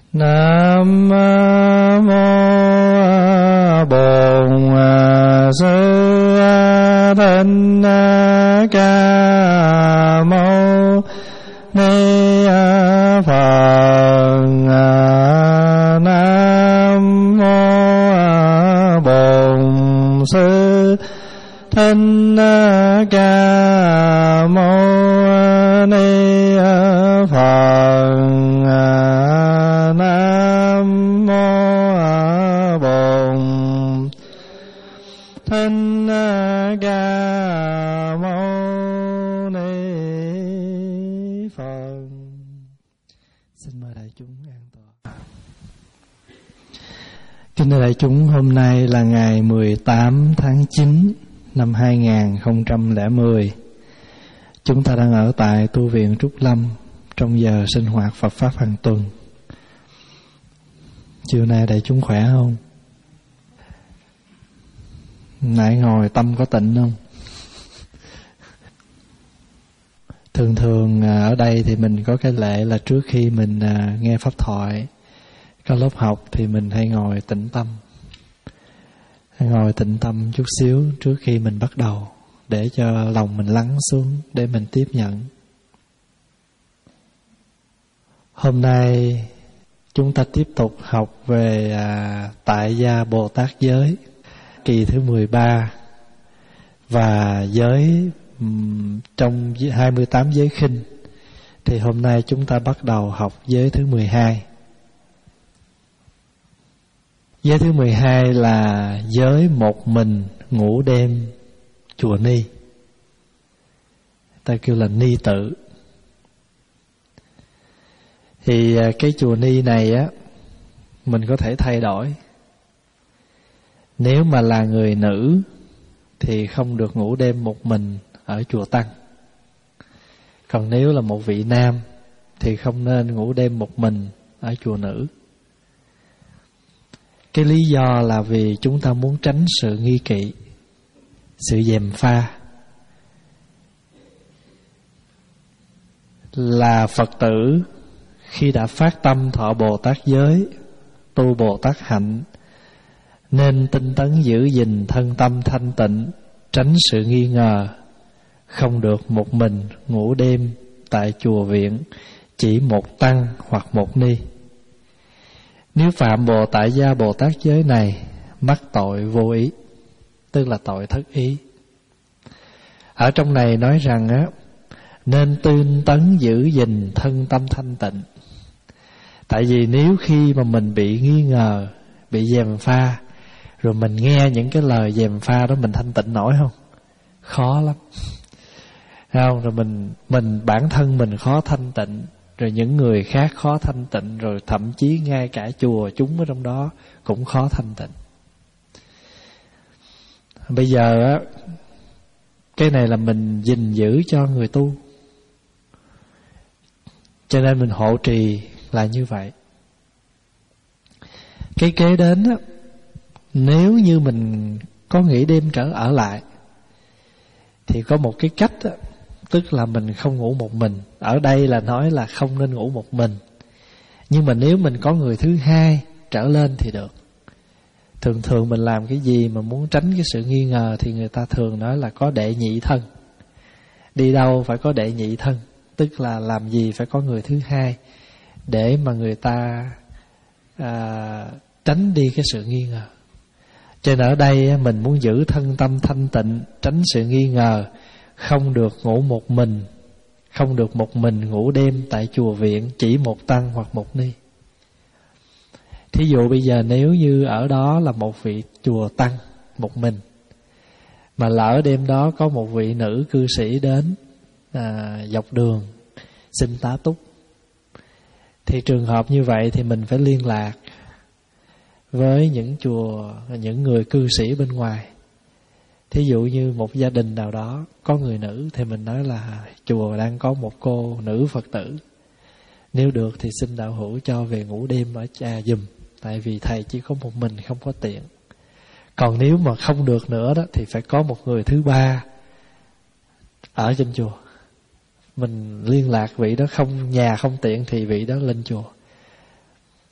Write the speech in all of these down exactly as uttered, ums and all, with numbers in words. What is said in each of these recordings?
Nam mô Bổn Sư Thích Ca Mâu Ni Phật. Nam mô Bổn Sư Thích Ca Mâu Ni Phật. Nam mô Bổn Thích Ca Mâu Ni Phật. Xin mời đại chúng an tọa. Kính thưa đại chúng, hôm nay là ngày mười tám tháng chín năm hai nghìn không trăm lẻ mười. Chúng ta đang ở tại tu viện Trúc Lâm trong giờ sinh hoạt Phật Pháp hàng tuần. Chiều nay đại chúng khỏe không? Nãy ngồi tâm có tịnh không? Thường thường ở đây thì mình có cái lệ là trước khi mình nghe pháp thoại, có lớp học thì mình hay ngồi tĩnh tâm. Hay ngồi tĩnh tâm chút xíu trước khi mình bắt đầu, để cho lòng mình lắng xuống để mình tiếp nhận. Hôm nay chúng ta tiếp tục học về à, Tại Gia Bồ Tát Giới, kỳ thứ mười ba. Và giới um, trong hai mươi tám giới khinh, thì hôm nay chúng ta bắt đầu học giới thứ mười hai. Giới thứ mười hai là giới một mình ngủ đêm chùa Ni, ta kêu là Ni tự. Thì cái chùa Ni này á, mình có thể thay đổi. Nếu mà là người nữ thì không được ngủ đêm một mình ở chùa Tăng. Còn nếu là một vị nam thì không nên ngủ đêm một mình ở chùa nữ. Cái lý do là vì chúng ta muốn tránh sự nghi kỵ, sự gièm pha. Là Phật tử khi đã phát tâm thọ Bồ Tát giới, tu Bồ Tát hạnh, nên tinh tấn giữ gìn thân tâm thanh tịnh, tránh sự nghi ngờ, không được một mình ngủ đêm tại chùa viện chỉ một tăng hoặc một ni. Nếu phạm Bồ Tại Gia Bồ Tát giới này, mắc tội vô ý, tức là tội thất ý. Ở trong này nói rằng á, nên tinh tấn giữ gìn thân tâm thanh tịnh. Tại vì nếu khi mà mình bị nghi ngờ, bị gièm pha, rồi mình nghe những cái lời gièm pha đó, mình thanh tịnh nổi không? Khó lắm. Không? Rồi mình mình bản thân mình khó thanh tịnh, rồi những người khác khó thanh tịnh, rồi thậm chí ngay cả chùa chúng ở trong đó cũng khó thanh tịnh. Bây giờ á, cái này là mình gìn giữ cho người tu, cho nên mình hộ trì là như vậy. Cái kế đến á, nếu như mình có nghỉ đêm trở ở lại, thì có một cái cách á, tức là mình không ngủ một mình. Ở đây là nói là không nên ngủ một mình. Nhưng mà nếu mình có người thứ hai trở lên thì được. Thường thường mình làm cái gì mà muốn tránh cái sự nghi ngờ thì người ta thường nói là có đệ nhị thân. Đi đâu phải có đệ nhị thân, tức là làm gì phải có người thứ hai, để mà người ta à, tránh đi cái sự nghi ngờ. Cho nên ở đây mình muốn giữ thân tâm thanh tịnh, tránh sự nghi ngờ, không được ngủ một mình, không được một mình ngủ đêm tại chùa viện chỉ một tăng hoặc một ni. Thí dụ bây giờ nếu như ở đó là một vị chùa tăng một mình, mà lỡ đêm đó có một vị nữ cư sĩ đến à, dọc đường xin tá túc, thì trường hợp như vậy thì mình phải liên lạc với những chùa, những người cư sĩ bên ngoài. Thí dụ như một gia đình nào đó có người nữ, thì mình nói là chùa đang có một cô nữ Phật tử, nếu được thì xin đạo hữu cho về ngủ đêm ở cha giùm, tại vì thầy chỉ có một mình không có tiện. Còn nếu mà không được nữa đó, thì phải có một người thứ ba ở trên chùa. Mình liên lạc vị đó, không nhà không tiện thì vị đó lên chùa.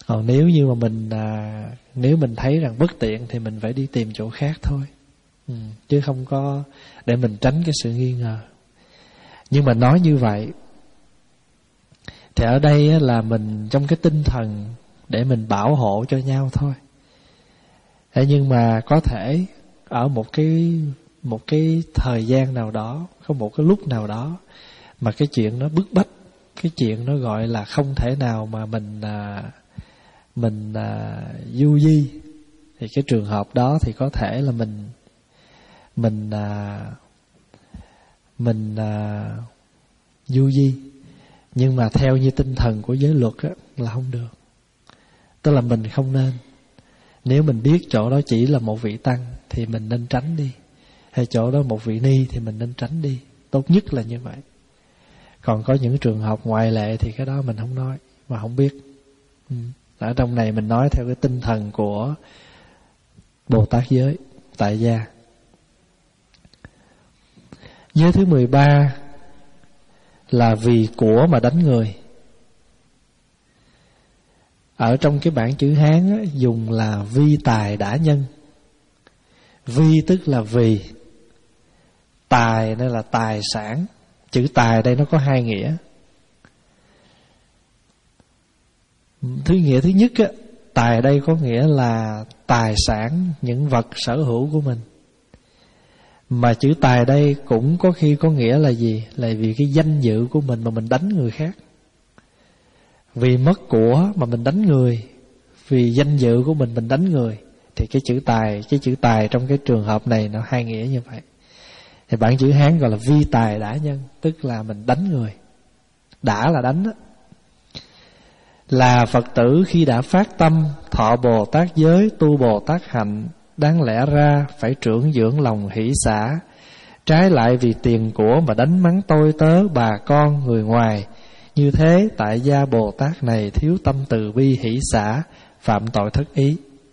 Còn nếu như mà mình à, nếu mình thấy rằng bất tiện thì mình phải đi tìm chỗ khác thôi, ừ, chứ không có để mình tránh cái sự nghi ngờ. Nhưng mà nói như vậy thì ở đây á, là mình trong cái tinh thần để mình bảo hộ cho nhau thôi. Thế nhưng mà có thể ở một cái một cái thời gian nào đó, có một cái lúc nào đó mà cái chuyện nó bức bách, cái chuyện nó gọi là không thể nào mà mình à, mình à, du di, thì cái trường hợp đó thì có thể là mình mình à, mình à, du di, nhưng mà theo như tinh thần của giới luật á, là không được. Tức là mình không nên, nếu mình biết chỗ đó chỉ là một vị tăng thì mình nên tránh đi, hay chỗ đó một vị ni thì mình nên tránh đi. Tốt nhất là như vậy. Còn có những trường hợp ngoại lệ thì cái đó mình không nói, mà không biết. ừ. Ở trong này mình nói theo cái tinh thần của Bồ Tát giới tại gia. Giới thứ mười ba là vì của mà đánh người. Ở trong cái bản chữ Hán á, dùng là vi tài đả nhân. Vi tức là vì, tài đây là tài sản. Chữ tài đây nó có hai nghĩa. Thứ nghĩa thứ nhất á, tài đây có nghĩa là tài sản, những vật sở hữu của mình. Mà chữ tài đây cũng có khi có nghĩa là gì? Là vì cái danh dự của mình mà mình đánh người khác. Vì mất của mà mình đánh người, vì danh dự của mình mình đánh người, thì cái chữ tài, cái chữ tài trong cái trường hợp này nó hai nghĩa như vậy. Thì bản chữ Hán gọi là vi tài đả nhân, tức là mình đánh người. Đả là đánh đó. Là Phật tử khi đã phát tâm thọ Bồ Tát giới, tu Bồ Tát hạnh, đáng lẽ ra phải trưởng dưỡng lòng hỷ xả. Trái lại vì tiền của mà đánh mắng tôi tớ, bà con, người ngoài. Như thế tại gia Bồ Tát này thiếu tâm từ bi hỷ xả, phạm tội thất ý.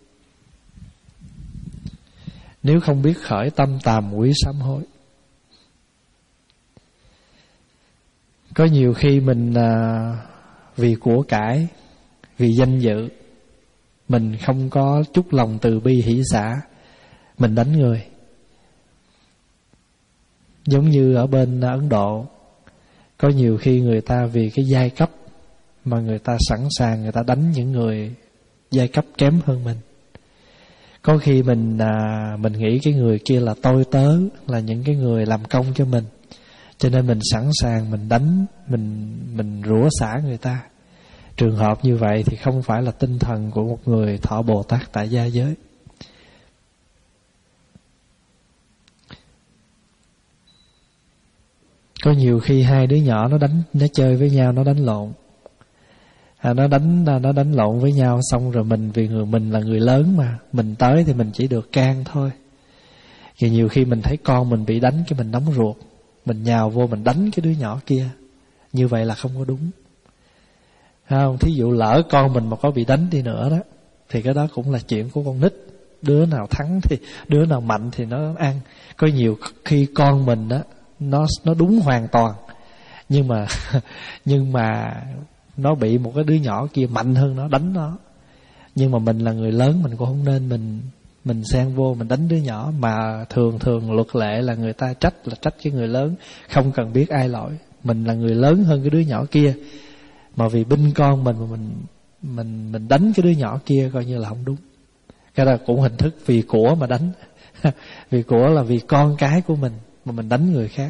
Nếu không biết khởi tâm tàm quý sám hối. Có nhiều khi mình à, vì của cải, vì danh dự, mình không có chút lòng từ bi hỷ xả, mình đánh người. Giống như ở bên Ấn Độ, có nhiều khi người ta vì cái giai cấp mà người ta sẵn sàng người ta đánh những người giai cấp kém hơn mình. Có khi mình à, mình nghĩ cái người kia là tôi tớ, là những cái người làm công cho mình, cho nên mình sẵn sàng mình đánh, mình mình rủa xả người ta. Trường hợp như vậy thì không phải là tinh thần của một người thọ Bồ Tát tại gia giới. Có nhiều khi hai đứa nhỏ nó đánh, nó chơi với nhau, nó đánh lộn, à, nó đánh nó đánh lộn với nhau, xong rồi mình vì người mình là người lớn mà mình tới thì mình chỉ được can thôi. Thì nhiều khi mình thấy con mình bị đánh, cái mình nóng ruột, mình nhào vô mình đánh cái đứa nhỏ kia. Như vậy là không có đúng, không? Thí dụ lỡ con mình mà có bị đánh đi nữa đó, thì cái đó cũng là chuyện của con nít. Đứa nào thắng thì đứa nào mạnh thì nó ăn. Có nhiều khi con mình đó nó nó đúng hoàn toàn, nhưng mà nhưng mà nó bị một cái đứa nhỏ kia mạnh hơn nó đánh nó. Nhưng mà mình là người lớn, mình cũng không nên mình mình xen vô mình đánh đứa nhỏ. Mà thường thường luật lệ là người ta trách là trách cái người lớn, không cần biết ai lỗi. Mình là người lớn hơn cái đứa nhỏ kia, mà vì binh con mình mà mình mình mình đánh cái đứa nhỏ kia coi như là không đúng. Cái đó cũng hình thức vì của mà đánh. Vì của là vì con cái của mình mà mình đánh người khác.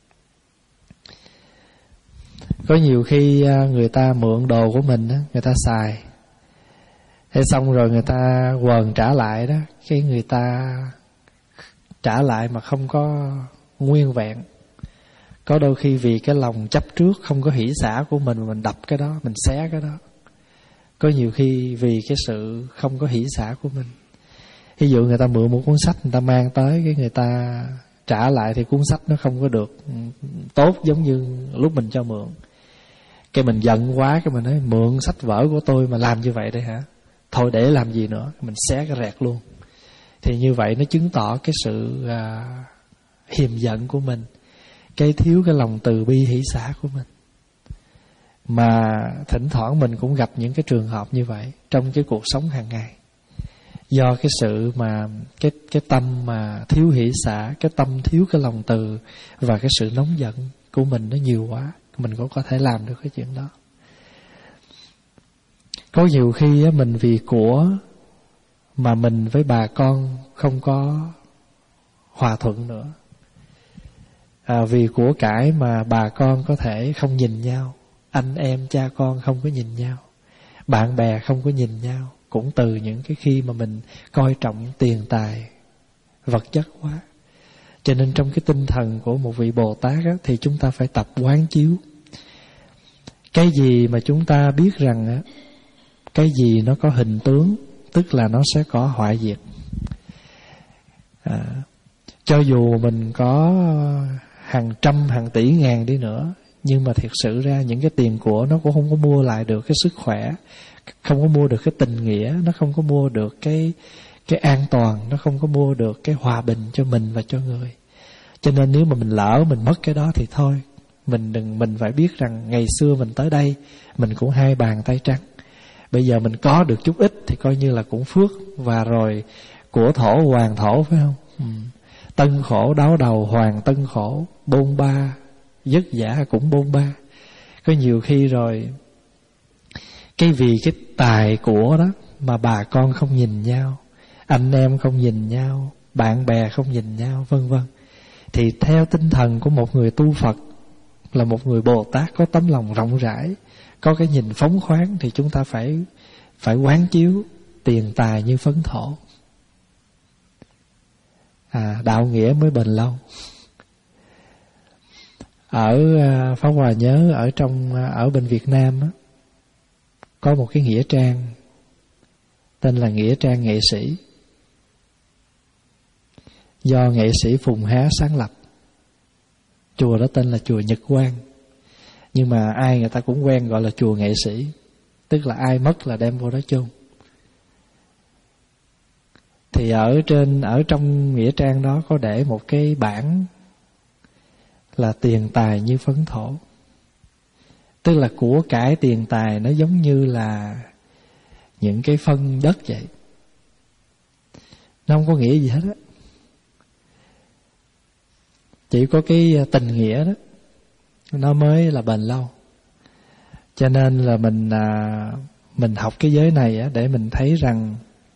Có nhiều khi người ta mượn đồ của mình đó, người ta xài, thế xong rồi người ta quờn trả lại đó, cái người ta trả lại mà không có nguyên vẹn. Có đôi khi vì cái lòng chấp trước, không có hỷ xả của mình mà mình đập cái đó, mình xé cái đó. Có nhiều khi vì cái sự không có hỷ xả của mình. Ví dụ người ta mượn một cuốn sách, người ta mang tới, cái người ta trả lại thì cuốn sách nó không có được tốt giống như lúc mình cho mượn. Cái mình giận quá, cái mình nói mượn sách vở của tôi mà làm như vậy đây hả? Thôi để làm gì nữa, mình xé cái rẹt luôn. Thì như vậy nó chứng tỏ cái sự à, hiềm giận của mình, cái thiếu cái lòng từ bi hỷ xả của mình. Mà thỉnh thoảng mình cũng gặp những cái trường hợp như vậy trong cái cuộc sống hàng ngày. Do cái sự mà cái cái tâm mà thiếu hỷ xả, cái tâm thiếu cái lòng từ và cái sự nóng giận của mình nó nhiều quá, mình cũng có thể làm được cái chuyện đó. Có nhiều khi á, mình vì của mà mình với bà con không có hòa thuận nữa. À, vì của cải mà bà con có thể không nhìn nhau, anh em cha con không có nhìn nhau, bạn bè không có nhìn nhau, cũng từ những cái khi mà mình coi trọng tiền tài, vật chất quá. Cho nên trong cái tinh thần của một vị Bồ Tát á, thì chúng ta phải tập quán chiếu. Cái gì mà chúng ta biết rằng á, cái gì nó có hình tướng, tức là nó sẽ có hoại diệt. À, cho dù mình có hàng trăm, hàng tỷ ngàn đi nữa, nhưng mà thiệt sự ra những cái tiền của nó cũng không có mua lại được cái sức khỏe, không có mua được cái tình nghĩa, nó không có mua được cái cái an toàn, nó không có mua được cái hòa bình cho mình và cho người. Cho nên nếu mà mình lỡ mình mất cái đó thì thôi, mình đừng mình phải biết rằng ngày xưa mình tới đây mình cũng hai bàn tay trắng. Bây giờ mình có được chút ít thì coi như là cũng phước, và rồi của thổ hoàng thổ, phải không? Ừ. Tân khổ đáo đầu hoàng tân khổ, bôn ba vất vả cũng bôn ba. Có nhiều khi rồi cái vì cái tài của đó mà bà con không nhìn nhau, anh em không nhìn nhau, bạn bè không nhìn nhau, vân vân. Thì theo tinh thần của một người tu Phật, là một người Bồ Tát có tấm lòng rộng rãi, có cái nhìn phóng khoáng, thì chúng ta phải phải quán chiếu tiền tài như phấn thổ. À, đạo nghĩa mới bền lâu. Ở Pháp Hòa nhớ ở trong ở bên Việt Nam á, có một cái nghĩa trang tên là nghĩa trang nghệ sĩ, do nghệ sĩ Phùng Há sáng lập. Chùa đó tên là chùa Nhật Quang, nhưng mà ai người ta cũng quen gọi là chùa nghệ sĩ, tức là ai mất là đem vô đó chôn. Thì ở trên ở trong nghĩa trang đó có để một cái bảng là tiền tài như phấn thổ. Tức là của cải tiền tài nó giống như là những cái phân đất vậy, nó không có nghĩa gì hết á, chỉ có cái tình nghĩa đó nó mới là bền lâu. Cho nên là mình à, mình học cái giới này á, để mình thấy rằng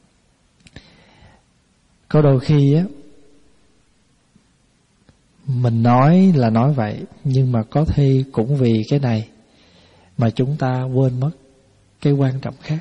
có đôi khi á, mình nói là nói vậy, nhưng mà có khi cũng vì cái này mà chúng ta quên mất cái quan trọng khác.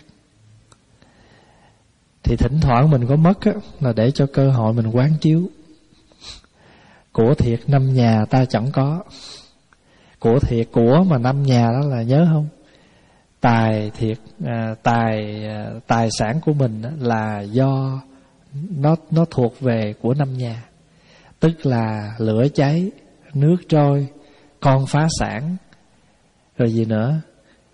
Thì thỉnh thoảng mình có mất á, là để cho cơ hội mình quán chiếu. Của thiệt năm nhà ta chẳng có. Của thiệt của mà năm nhà đó là nhớ không? Tài thiệt à, tài à, tài sản của mình á, là do nó nó thuộc về của năm nhà. Tức là lửa cháy, nước trôi, con phá sản, rồi gì nữa,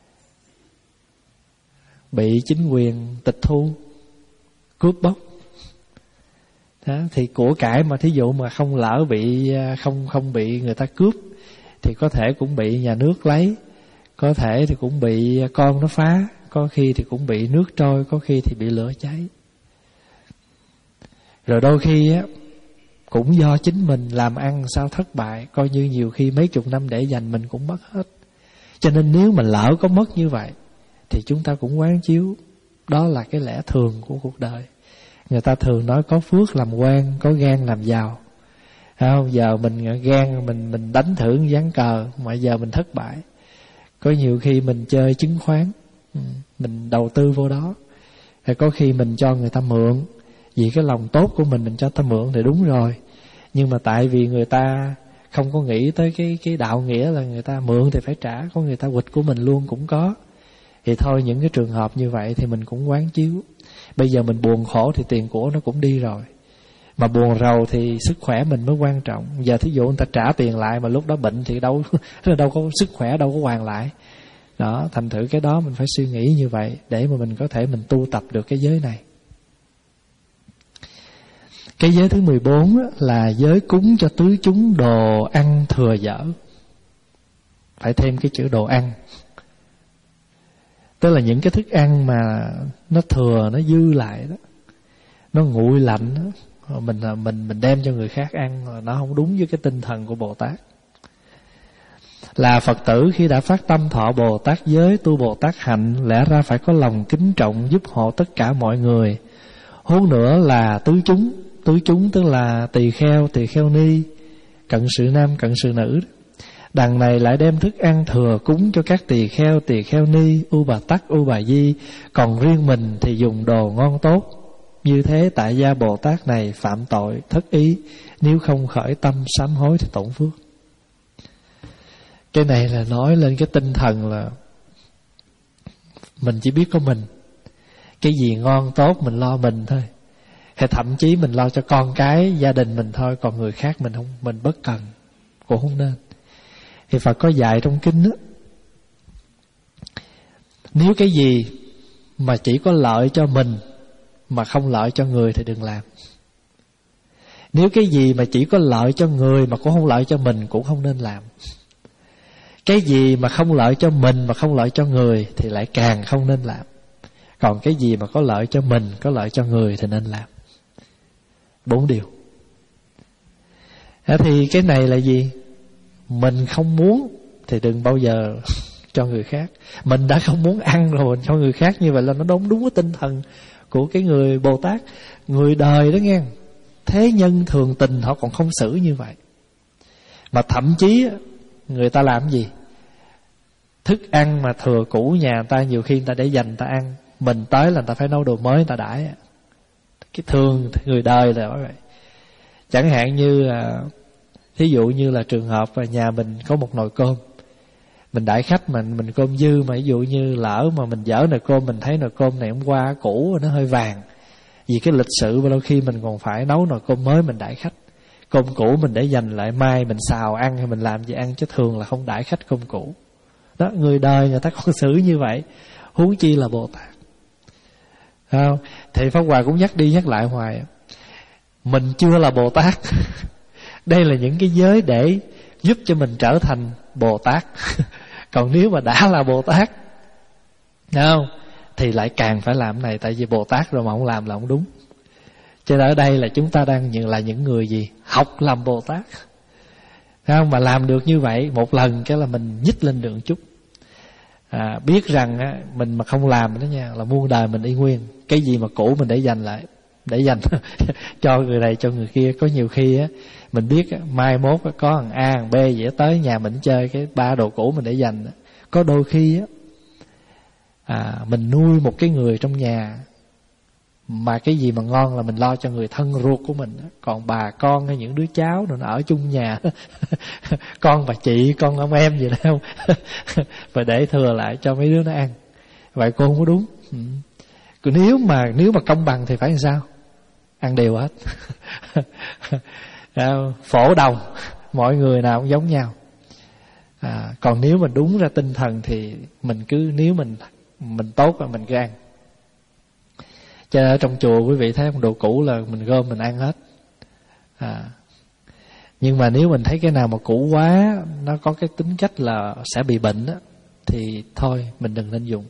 bị chính quyền tịch thu, cướp bóc. Đó, thì của cải mà thí dụ mà không lỡ bị không không bị người ta cướp thì có thể cũng bị nhà nước lấy, có thể thì cũng bị con nó phá, có khi thì cũng bị nước trôi, có khi thì bị lửa cháy. Rồi đôi khi á, cũng do chính mình làm ăn sao thất bại, coi như nhiều khi mấy chục năm để dành mình cũng mất hết. Cho nên nếu mà lỡ có mất như vậy thì chúng ta cũng quán chiếu, đó là cái lẽ thường của cuộc đời. Người ta thường nói có phước làm quan, có gan làm giàu. Không, giờ mình gan mình mình đánh thưởng ván cờ mà giờ mình thất bại. Có nhiều khi mình chơi chứng khoán, mình đầu tư vô đó, hay có khi mình cho người ta mượn, vì cái lòng tốt của mình mình cho ta mượn thì đúng rồi. Nhưng mà tại vì người ta không có nghĩ tới cái cái đạo nghĩa là người ta mượn thì phải trả, có người ta quỵt của mình luôn cũng có. Thì thôi, những cái trường hợp như vậy thì mình cũng quán chiếu. Bây giờ mình buồn khổ thì tiền của nó cũng đi rồi, mà buồn rầu thì sức khỏe mình mới quan trọng. Giờ thí dụ người ta trả tiền lại mà lúc đó bệnh thì đâu đâu có sức khỏe, đâu có hoàn lại. Đó, thành thử cái đó mình phải suy nghĩ như vậy để mà mình có thể mình tu tập được cái giới này. Cái giới thứ mười bốn là giới cúng cho tứ chúng đồ ăn thừa dở. Phải thêm cái chữ đồ ăn. Tức là những cái thức ăn mà nó thừa, nó dư lại đó, nó nguội lạnh đó, mình mình mình đem cho người khác ăn, nó không đúng với cái tinh thần của Bồ Tát. Là Phật tử khi đã phát tâm thọ Bồ Tát giới, tu Bồ Tát hạnh, lẽ ra phải có lòng kính trọng giúp hộ tất cả mọi người. Hơn nữa là tứ chúng, tứ chúng tức là tỳ kheo, tỳ kheo ni, cận sự nam, cận sự nữ. Đằng này lại đem thức ăn thừa cúng cho các tỳ kheo, tỳ kheo ni, u bà tắc, u bà di, còn riêng mình thì dùng đồ ngon tốt. Như thế tại gia Bồ Tát này phạm tội thất ý, nếu không khởi tâm sám hối thì tổn phước. Cái này là nói lên cái tinh thần là mình chỉ biết có mình, cái gì ngon tốt mình lo mình thôi, hay thậm chí mình lo cho con cái gia đình mình thôi, còn người khác mình không, mình bất cần, cũng không nên. Thì Phật có dạy trong kinh đó, nếu cái gì mà chỉ có lợi cho mình mà không lợi cho người thì đừng làm. Nếu cái gì mà chỉ có lợi cho người mà cũng không lợi cho mình cũng không nên làm. Cái gì mà không lợi cho mình mà không lợi cho người thì lại càng không nên làm. Còn cái gì mà có lợi cho mình, có lợi cho người thì nên làm. Bốn điều. Thế thì cái này là gì? Mình không muốn thì đừng bao giờ cho người khác. Mình đã không muốn ăn rồi mình cho người khác, như vậy là nó đúng đúng với tinh thần của cái người Bồ Tát. Người đời đó nghe, thế nhân thường tình họ còn không xử như vậy. Mà thậm chí người ta làm gì? Thức ăn mà thừa cũ nhà người ta nhiều khi người ta để dành người ta ăn, mình tới là người ta phải nấu đồ mới người ta đãi. Cái thường người đời là vậy. Chẳng hạn như là, thí dụ như là trường hợp là nhà mình có một nồi cơm, mình đãi khách mà mình cơm dư, mà ví dụ như lỡ mà mình dở nồi cơm, mình thấy nồi cơm này hôm qua cũ nó hơi vàng, vì cái lịch sự và đôi khi mình còn phải nấu nồi cơm mới mình đãi khách. Cơm cũ mình để dành lại mai mình xào ăn hay mình làm gì ăn, chứ thường là không đãi khách cơm cũ. Đó, người đời người ta còn xử như vậy, huống chi là Bồ Tát. Không? Thì Pháp Hòa cũng nhắc đi nhắc lại hoài, mình chưa là Bồ Tát. Đây là những cái giới để giúp cho mình trở thành Bồ Tát. Còn nếu mà đã là Bồ Tát, không, thì lại càng phải làm này. Tại vì Bồ Tát rồi mà không làm là không đúng. Cho nên ở đây là chúng ta đang nhận là những người gì? Học làm Bồ Tát. Không? Mà làm được như vậy một lần cái là mình nhích lên được một chút. À, biết rằng á, mình mà không làm đó nha, là muôn đời mình y nguyên. Cái gì mà cũ mình để dành lại, để dành cho người này cho người kia. Có nhiều khi á, mình biết á, mai mốt á, có thằng A thằng B vậy tới nhà mình chơi, cái ba đồ cũ mình để dành. Có đôi khi á, à, mình nuôi một cái người trong nhà mà cái gì mà ngon là mình lo cho người thân ruột của mình. Còn bà con hay những đứa cháu nó ở chung nhà con bà chị, con ông em gì đó không và để thừa lại cho mấy đứa nó ăn. Vậy cô không có đúng. Ừ. Nếu mà nếu mà công bằng thì phải làm sao? Ăn đều hết. Phổ đồng, mọi người nào cũng giống nhau. À, còn nếu mình đúng ra tinh thần thì mình cứ, nếu mình mình tốt là mình cứ ăn. Cho nên ở trong chùa quý vị thấy đồ cũ là mình gom mình ăn hết. À, nhưng mà nếu mình thấy cái nào mà cũ quá, nó có cái tính cách là sẽ bị bệnh á, thì thôi mình đừng nên dùng.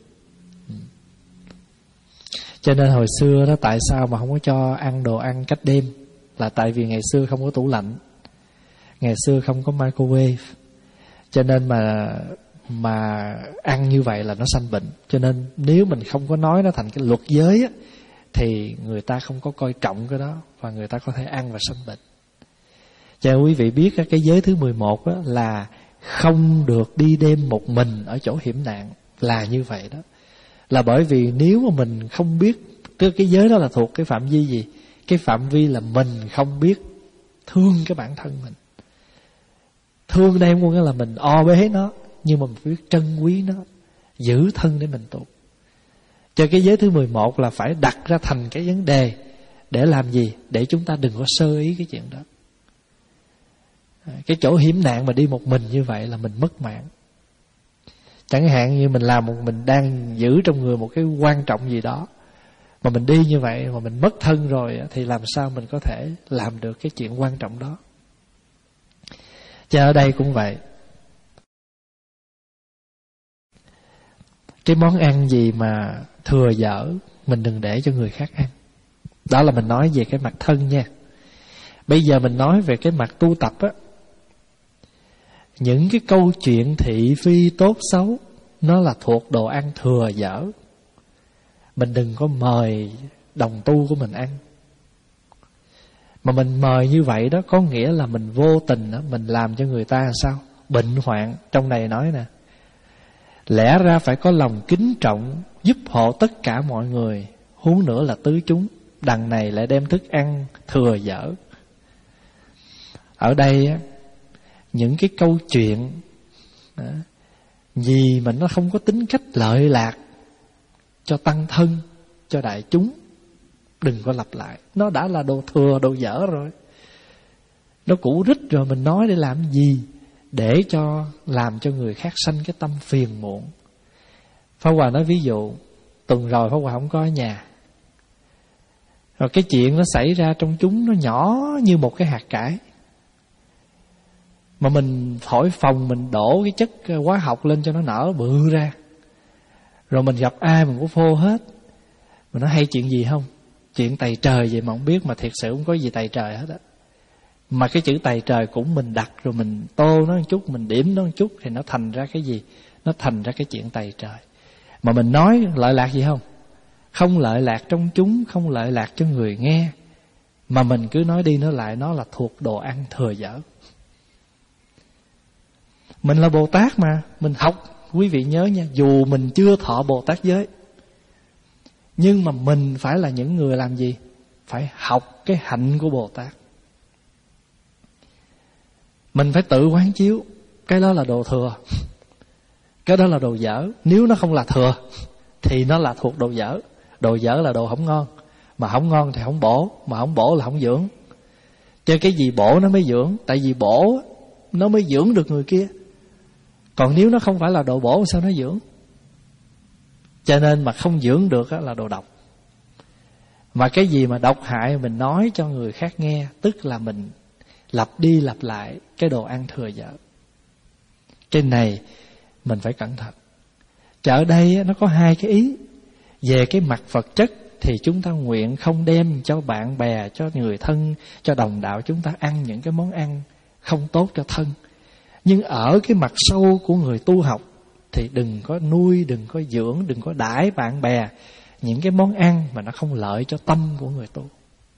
Cho nên hồi xưa đó, tại sao mà không có cho ăn đồ ăn cách đêm, là tại vì ngày xưa không có tủ lạnh, ngày xưa không có microwave, cho nên mà mà ăn như vậy là nó sanh bệnh. Cho nên nếu mình không có nói nó thành cái luật giới á, thì người ta không có coi trọng cái đó, và người ta có thể ăn và sanh bệnh. Cho nên quý vị biết cái giới thứ mười một á, là không được đi đêm một mình ở chỗ hiểm nạn, là như vậy đó. Là bởi vì nếu mà mình không biết, cái, cái giới đó là thuộc cái phạm vi gì? Cái phạm vi là mình không biết thương cái bản thân mình. Thương đây không có nghĩa là mình o bế nó, nhưng mà mình phải biết trân quý nó, giữ thân để mình tu. Cho cái giới thứ mười một là phải đặt ra thành cái vấn đề để làm gì? Để chúng ta đừng có sơ ý cái chuyện đó. Cái chỗ hiểm nạn mà đi một mình như vậy là mình mất mạng. Chẳng hạn như mình làm một mình đang giữ trong người một cái quan trọng gì đó, mà mình đi như vậy mà mình mất thân rồi, thì làm sao mình có thể làm được cái chuyện quan trọng đó? Cho ở đây cũng vậy. cái món ăn gì mà thừa dở mình đừng để cho người khác ăn. Đó là mình nói về cái mặt thân nha. Bây giờ mình nói về cái mặt tu tập á. Những cái câu chuyện thị phi tốt xấu, nó là thuộc đồ ăn thừa dở. Mình đừng có mời đồng tu của mình ăn. Mà mình mời như vậy đó, có nghĩa là mình vô tình đó, mình làm cho người ta sao? Bệnh hoạn. Trong này nói nè, lẽ ra phải có lòng kính trọng, giúp hộ tất cả mọi người, huống nữa là tứ chúng. Đằng này lại đem thức ăn thừa dở. Ở đây á, những cái câu chuyện đó, gì mà nó không có tính cách lợi lạc cho tăng thân, cho đại chúng, đừng có lặp lại. Nó đã là đồ thừa, đồ dở rồi, nó cũ rích rồi. Mình nói để làm gì? Để cho làm cho người khác sanh cái tâm phiền muộn. Pháp Hòa nói ví dụ, tuần rồi Pháp Hòa không có ở nhà, rồi cái chuyện nó xảy ra trong chúng, nó nhỏ như một cái hạt cải, mà mình thổi phồng, mình đổ cái chất hóa học lên cho nó nở bự ra. Rồi mình gặp ai mình cũng phô hết. Mình nói hay chuyện gì không? Chuyện tày trời vậy mà không biết, mà thiệt sự không có gì tày trời hết á. Mà cái chữ tày trời cũng mình đặt, rồi mình tô nó một chút, mình điểm nó một chút, thì nó thành ra cái gì? Nó thành ra cái chuyện tày trời. Mà mình nói lợi lạc gì không? Không lợi lạc trong chúng, không lợi lạc cho người nghe, mà mình cứ nói đi nói lại, nó là thuộc đồ ăn thừa dở. Mình là Bồ Tát mà, mình học, quý vị nhớ nha, dù mình chưa thọ Bồ Tát giới, nhưng mà mình phải là những người làm gì? Phải học cái hạnh của Bồ Tát. Mình phải tự quán chiếu, cái đó là đồ thừa, cái đó là đồ dở. Nếu nó không là thừa thì nó là thuộc đồ dở. Đồ dở là đồ không ngon, mà không ngon thì không bổ, mà không bổ là không dưỡng. Cho cái gì bổ nó mới dưỡng, tại vì bổ nó mới dưỡng được người kia. Còn nếu nó không phải là đồ bổ, sao nó dưỡng? Cho nên mà không dưỡng được là đồ độc. Mà cái gì mà độc hại mình nói cho người khác nghe, tức là mình lặp đi lặp lại cái đồ ăn thừa dở. Cái này mình phải cẩn thận. Chứ ở đây nó có hai cái ý. Về cái mặt vật chất thì chúng ta nguyện không đem cho bạn bè, cho người thân, cho đồng đạo chúng ta ăn những cái món ăn không tốt cho thân. Nhưng ở cái mặt sâu của người tu học thì đừng có nuôi, đừng có dưỡng, đừng có đãi bạn bè những cái món ăn mà nó không lợi cho tâm của người tu.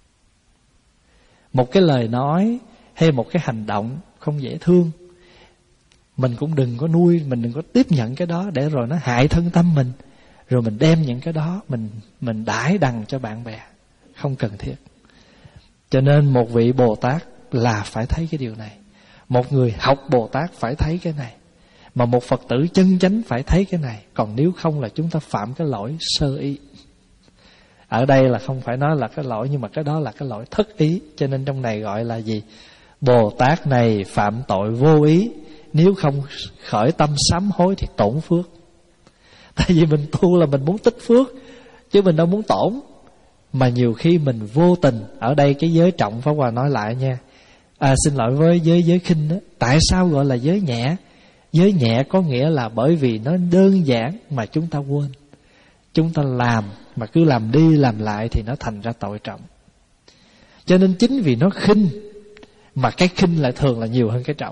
Một cái lời nói hay một cái hành động không dễ thương, mình cũng đừng có nuôi, mình đừng có tiếp nhận cái đó để rồi nó hại thân tâm mình, rồi mình đem những cái đó mình mình đãi đằng cho bạn bè, không cần thiết. Cho nên một vị Bồ Tát là phải thấy cái điều này, một người học Bồ Tát phải thấy cái này, mà một Phật tử chân chánh phải thấy cái này. Còn nếu không là chúng ta phạm cái lỗi sơ ý. Ở đây là không phải nói là cái lỗi, nhưng mà cái đó là cái lỗi thất ý. Cho nên trong này gọi là gì? Bồ Tát này phạm tội vô ý, nếu không khởi tâm sám hối thì tổn phước. Tại vì mình tu là mình muốn tích phước, chứ mình đâu muốn tổn. Mà nhiều khi mình vô tình. Ở đây cái giới trọng Pháp Hòa nói lại nha, à, xin lỗi với giới giới khinh đó. Tại sao gọi là giới nhẹ? Giới nhẹ có nghĩa là bởi vì nó đơn giản mà chúng ta quên. Chúng ta làm mà cứ làm đi làm lại thì nó thành ra tội trọng. Cho nên chính vì nó khinh mà cái khinh lại thường là nhiều hơn cái trọng.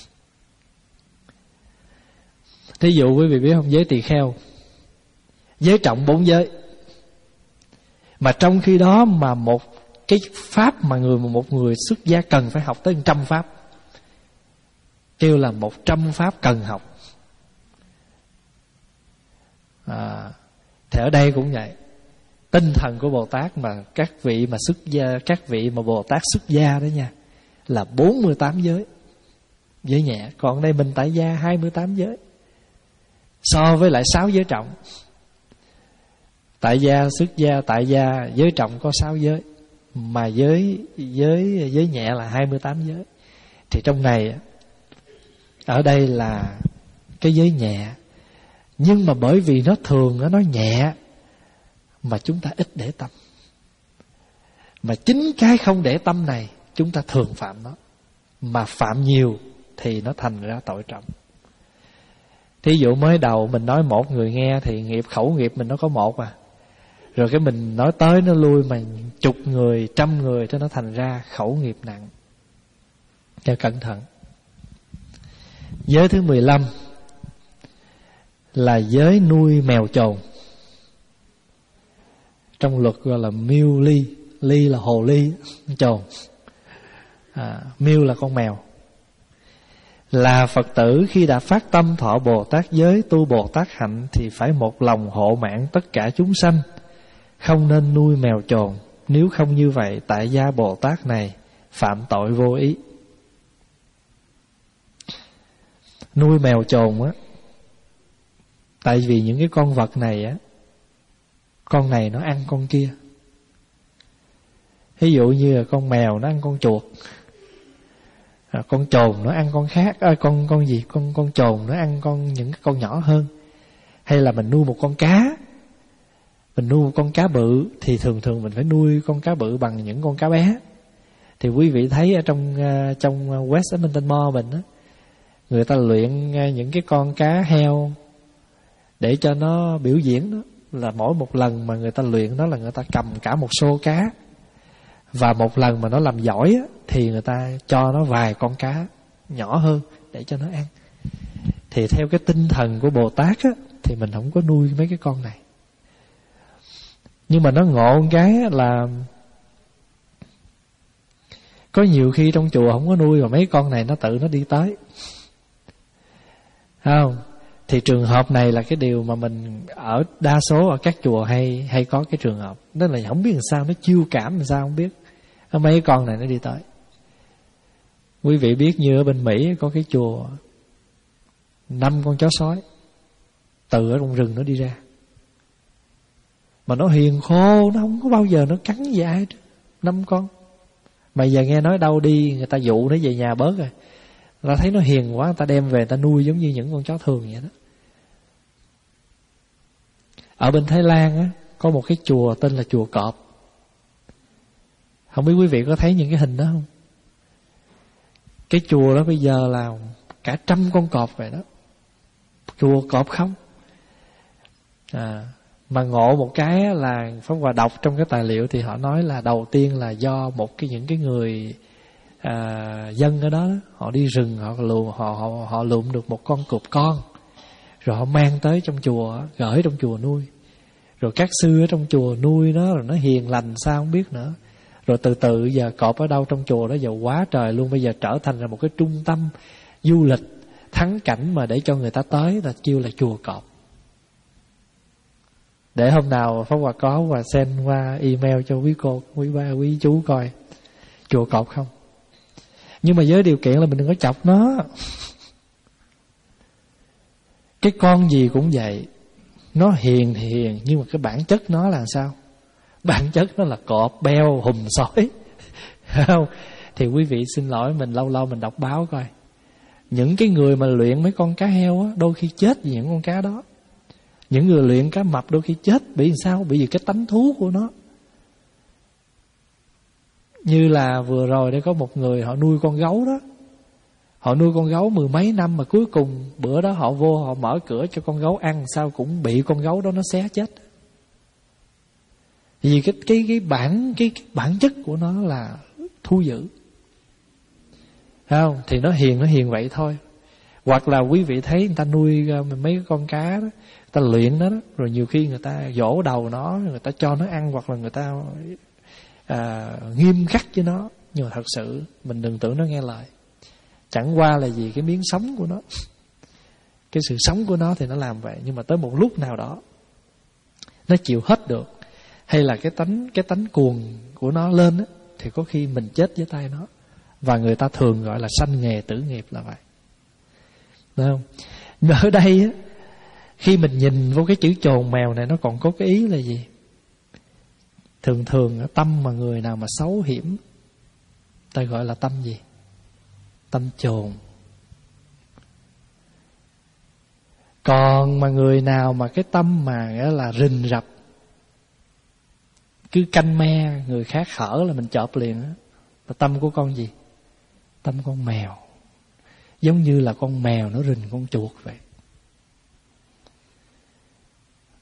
Thí dụ quý vị biết không, giới tỳ kheo, giới trọng bốn giới, mà trong khi đó mà một cái pháp mà người một người xuất gia cần phải học tới một trăm pháp, kêu là một trăm pháp cần học. À, thì ở đây cũng vậy. Tinh thần của Bồ Tát mà các vị mà xuất gia, các vị mà Bồ Tát xuất gia đó nha, là bốn mươi tám giới, giới nhẹ. Còn đây mình tại gia hai mươi tám giới, so với lại sáu giới trọng. Tại gia, xuất gia, tại gia, giới trọng có sáu giới, mà giới giới giới nhẹ là hai mươi tám giới. Thì trong này, ở đây là cái giới nhẹ, nhưng mà bởi vì nó thường nó nhẹ mà chúng ta ít để tâm. Mà chính cái không để tâm này chúng ta thường phạm nó, mà phạm nhiều thì nó thành ra tội trọng. Thí dụ mới đầu mình nói một người nghe thì nghiệp khẩu nghiệp mình nó có một à. Rồi cái mình nói tới nó lui mà chục người, trăm người cho nó thành ra khẩu nghiệp nặng. Cho cẩn thận. Giới thứ mười lăm là giới nuôi mèo chồn. Trong luật gọi là miêu ly. Ly là hồ ly, chồn. À, miêu là con mèo. Là Phật tử khi đã phát tâm thọ Bồ Tát giới, tu Bồ Tát hạnh thì phải một lòng hộ mạng tất cả chúng sanh, không nên nuôi mèo chồn. Nếu không như vậy, tại gia Bồ Tát này phạm tội vô ý. Nuôi mèo chồn á, tại vì những cái con vật này á, con này nó ăn con kia. Ví dụ như là con mèo nó ăn con chuột, à, con chồn nó ăn con khác, à, con con gì, con con chồn nó ăn con những cái con nhỏ hơn. Hay là mình nuôi một con cá, mình nuôi một con cá bự thì thường thường mình phải nuôi con cá bự bằng những con cá bé. Thì quý vị thấy ở trong uh, trong West Edmonton Mall mình á, người ta luyện uh, những cái con cá heo để cho nó biểu diễn đó, là mỗi một lần mà người ta luyện đó là người ta cầm cả một xô cá. Và một lần mà nó làm giỏi á, thì người ta cho nó vài con cá nhỏ hơn để cho nó ăn. Thì theo cái tinh thần của Bồ Tát á, thì mình không có nuôi mấy cái con này. Nhưng mà nó ngộ một cái là có nhiều khi trong chùa không có nuôi, mà mấy con này nó tự nó đi tới, không? Thì trường hợp này là cái điều mà mình ở đa số ở các chùa hay hay có cái trường hợp đó là không biết làm sao, nó chiêu cảm làm sao không biết, mấy con này nó đi tới. Quý vị biết như ở bên Mỹ có cái chùa năm con chó sói từ ở trong rừng nó đi ra, mà nó hiền khô, nó không có bao giờ nó cắn gì ai. Năm con mà giờ nghe nói đâu đi người ta dụ nó về nhà bớt rồi, người ta thấy nó hiền quá, người ta đem về người ta nuôi giống như những con chó thường vậy đó. Ở bên Thái Lan á, có một cái chùa tên là chùa Cọp. Không biết quý vị có thấy những cái hình đó không? Cái chùa đó bây giờ là cả trăm con cọp vậy đó. Chùa cọp không à, mà ngộ một cái là Pháp Hòa đọc trong cái tài liệu thì họ nói là đầu tiên là do một cái những cái người à, dân ở đó, đó họ đi rừng, họ lượm họ họ họ lượm được một con cọp con, rồi họ mang tới trong chùa, gửi trong chùa nuôi. Rồi các sư ở trong chùa nuôi nó, rồi nó hiền lành sao không biết nữa. Rồi từ từ giờ cọp ở đâu trong chùa đó giờ quá trời luôn, bây giờ trở thành là một cái trung tâm du lịch thắng cảnh mà để cho người ta tới là kêu là chùa Cọp. Để hôm nào Pháp Hòa có và send qua email cho quý cô, quý ba, quý chú coi chùa Cọp không. Nhưng mà với điều kiện là mình đừng có chọc nó. Cái con gì cũng vậy, nó hiền thì hiền, nhưng mà cái bản chất nó là sao? Bản chất nó là cọp, beo, hùm sói. Không? Thì quý vị xin lỗi, mình lâu lâu mình đọc báo coi, những cái người mà luyện mấy con cá heo á, đôi khi chết vì những con cá đó. Những người luyện cá mập đôi khi chết vì sao? Bởi vì cái tánh thú của nó. Như là vừa rồi đây có một người họ nuôi con gấu đó. Họ nuôi con gấu mười mấy năm mà cuối cùng bữa đó họ vô, họ mở cửa cho con gấu ăn, sao cũng bị con gấu đó nó xé chết. Vì cái cái cái bản cái, cái bản chất của nó là thu giữ, thấy không? Thì nó hiền nó hiền vậy thôi. Hoặc là quý vị thấy người ta nuôi mấy con cá đó, người ta luyện nó đó, rồi nhiều khi người ta vỗ đầu nó, người ta cho nó ăn, hoặc là người ta à, nghiêm khắc với nó. Nhưng mà thật sự mình đừng tưởng nó nghe lời. Chẳng qua là vì cái miếng sống của nó, cái sự sống của nó thì nó làm vậy. Nhưng mà tới một lúc nào đó nó chịu hết được, hay là cái tánh cái tánh cuồng của nó lên á, thì có khi mình chết với tay nó. Và người ta thường gọi là sanh nghề tử nghiệp là vậy, đúng không? Nhưng ở đây á, khi mình nhìn vô cái chữ chồn mèo này, nó còn có cái ý là gì? Thường thường tâm mà người nào mà xấu hiểm, ta gọi là tâm gì? Tâm chồn. Còn mà người nào mà cái tâm mà nghĩa là rình rập, cứ canh me người khác khở là mình chộp liền á, là tâm của con gì? Tâm con mèo. Giống như là con mèo nó rình con chuột vậy. Thấy không?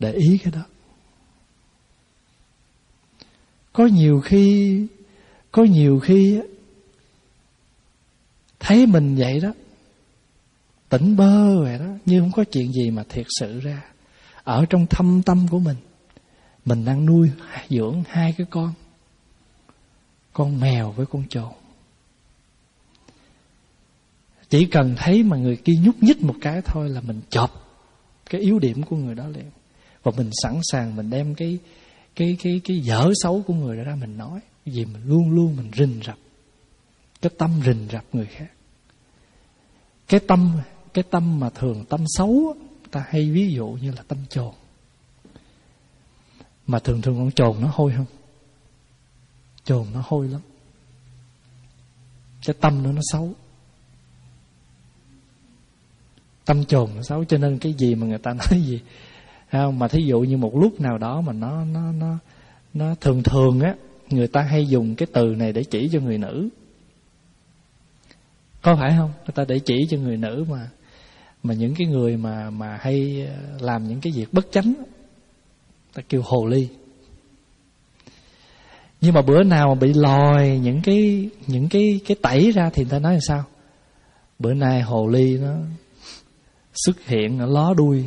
Để ý cái đó. Có nhiều khi Có nhiều khi thấy mình vậy đó, tỉnh bơ vậy đó, như không có chuyện gì, mà thiệt sự ra ở trong thâm tâm của mình, mình đang nuôi dưỡng hai cái con, con mèo với con chồn. Chỉ cần thấy mà người kia nhúc nhích một cái thôi là mình chọc cái yếu điểm của người đó liền. Và mình sẵn sàng mình đem cái Cái cái cái dở xấu của người đó ra mình nói. Vì mình luôn luôn mình rình rập, cái tâm rình rập người khác. Cái tâm Cái tâm mà thường tâm xấu, ta hay ví dụ như là tâm chồn. Mà thường thường con chồn nó hôi không? Chồn nó hôi lắm. Cái tâm nó nó xấu. Tâm chồn nó xấu. Cho nên cái gì mà người ta nói gì không? Mà thí dụ như một lúc nào đó mà nó nó nó nó thường thường á, người ta hay dùng cái từ này để chỉ cho người nữ, có phải không? Người ta để chỉ cho người nữ mà mà những cái người mà mà hay làm những cái việc bất chánh, ta kêu hồ ly. Nhưng mà bữa nào mà bị lòi những cái những cái cái tẩy ra thì người ta nói là sao? Bữa nay hồ ly nó xuất hiện, nó ló đuôi.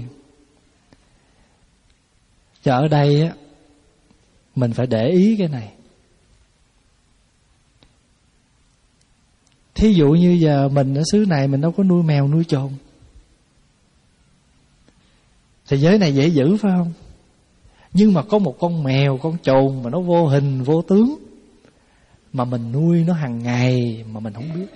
Cho ở đây á, mình phải để ý cái này. Thí dụ như giờ mình ở xứ này mình đâu có nuôi mèo nuôi chồn, thì giới này dễ giữ phải không? Nhưng mà có một con mèo, con chồn mà nó vô hình vô tướng, mà mình nuôi nó hàng ngày mà mình không biết.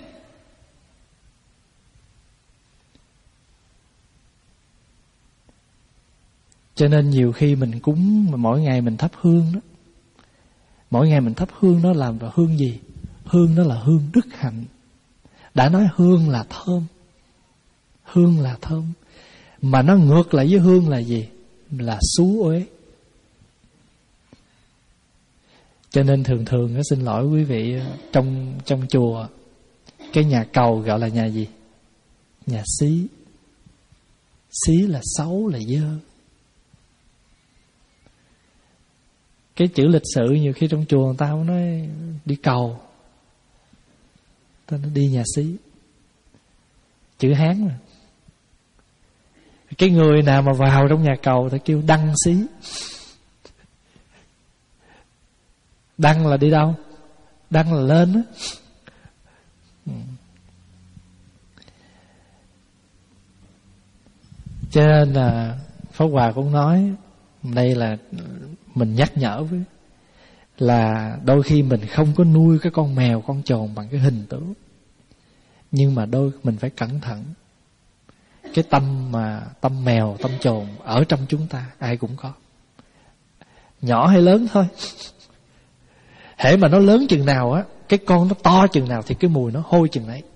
Cho nên nhiều khi mình cúng mà mỗi ngày mình thắp hương đó. Mỗi ngày mình thắp hương đó làm vào hương gì? Hương đó là hương đức hạnh. Đã nói hương là thơm. Hương là thơm. Mà nó ngược lại với hương là gì? Là xú uế. Cho nên thường thường, xin lỗi quý vị, trong trong chùa, cái nhà cầu gọi là nhà gì? Nhà xí. Xí là xấu, là dơ. Cái chữ lịch sự nhiều khi trong chùa người ta không nói đi cầu, ta nói đi nhà xí. Chữ Hán mà. Cái người nào mà vào trong nhà cầu ta kêu đăng xí. Đăng là đi đâu? Đăng là lên á. Cho nên là Pháp Hòa cũng nói, đây là mình nhắc nhở với, là đôi khi mình không có nuôi cái con mèo, con chồn bằng cái hình tướng, nhưng mà đôi mình phải cẩn thận. Cái tâm mà tâm mèo, tâm chồn ở trong chúng ta ai cũng có, nhỏ hay lớn thôi. Hễ mà nó lớn chừng nào á, cái con nó to chừng nào thì cái mùi nó hôi chừng ấy.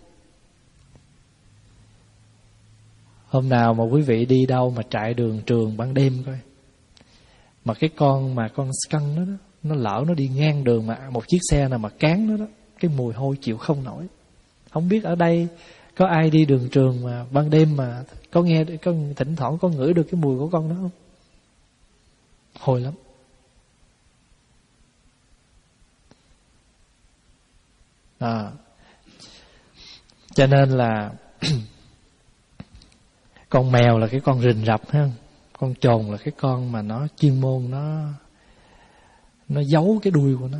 Hôm nào mà quý vị đi đâu mà trại đường trường ban đêm coi, mà cái con mà con skunk đó, đó nó lỡ nó đi ngang đường mà một chiếc xe nào mà cán nó đó, cái mùi hôi chịu không nổi. Không biết ở đây có ai đi đường trường mà ban đêm mà có nghe, có thỉnh thoảng có ngửi được cái mùi của con đó không? Hôi lắm. À, cho nên là con mèo là cái con rình rập ha, con chồn là cái con mà nó chuyên môn, nó nó giấu cái đuôi của nó.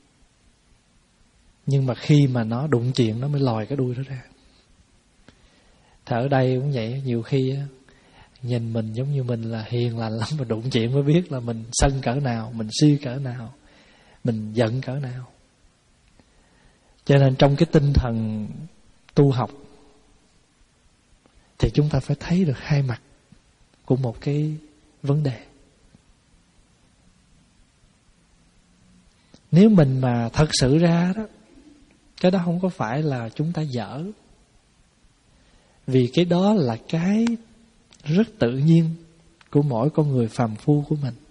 Nhưng mà khi mà nó đụng chuyện nó mới lòi cái đuôi đó ra. Thì ở đây cũng vậy, nhiều khi nhìn mình giống như mình là hiền lành lắm, mà đụng chuyện mới biết là mình sân cỡ nào, mình si cỡ nào, mình giận cỡ nào. Cho nên trong cái tinh thần tu học thì chúng ta phải thấy được hai mặt của một cái vấn đề. Nếu mình mà thật sự ra đó, cái đó không có phải là chúng ta dở, vì cái đó là cái rất tự nhiên của mỗi con người phàm phu của mình.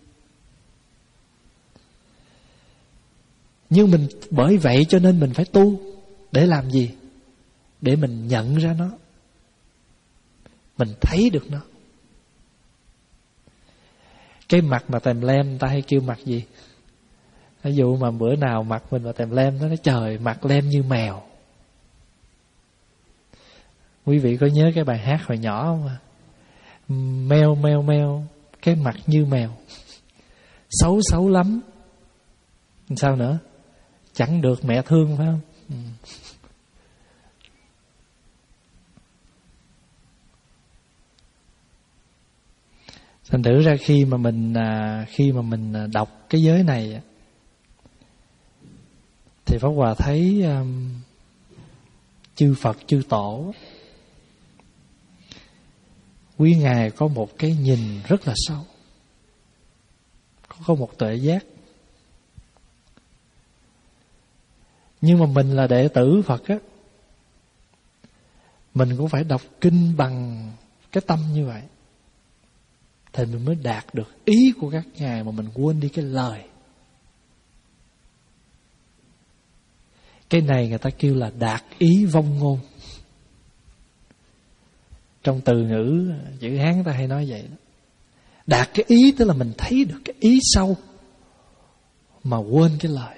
Nhưng mình bởi vậy cho nên mình phải tu. Để làm gì? Để mình nhận ra nó, mình thấy được nó. Cái mặt mà tèm lem người ta hay kêu mặt gì? Ví dụ mà bữa nào mặt mình mà tèm lem, nó nói trời mặt lem như mèo. Quý vị có nhớ cái bài hát hồi nhỏ không ạ? Meo meo meo, cái mặt như mèo, xấu xấu lắm. Sao nữa? Chẳng được mẹ thương phải không? Ừ. Thành thử ra khi mà mình khi mà mình đọc cái giới này thì Pháp Hòa thấy um, chư Phật chư Tổ, quý ngài có một cái nhìn rất là sâu, có một tuệ giác. Nhưng mà mình là đệ tử Phật á, mình cũng phải đọc kinh bằng cái tâm như vậy thì mình mới đạt được ý của các ngài mà mình quên đi cái lời. Cái này người ta kêu là đạt ý vong ngôn. Trong từ ngữ chữ Hán ta hay nói vậy đó. Đạt cái ý tức là mình thấy được cái ý sâu mà quên cái lời.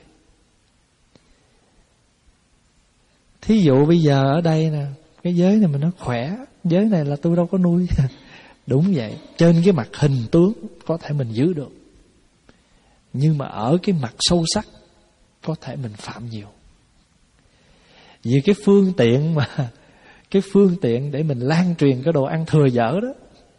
Thí dụ bây giờ ở đây nè, cái giới này mình nói khỏe, giới này là tôi đâu có nuôi. Đúng vậy, trên cái mặt hình tướng có thể mình giữ được, nhưng mà ở cái mặt sâu sắc có thể mình phạm nhiều. Vì cái phương tiện mà cái phương tiện để mình lan truyền cái đồ ăn thừa dở đó,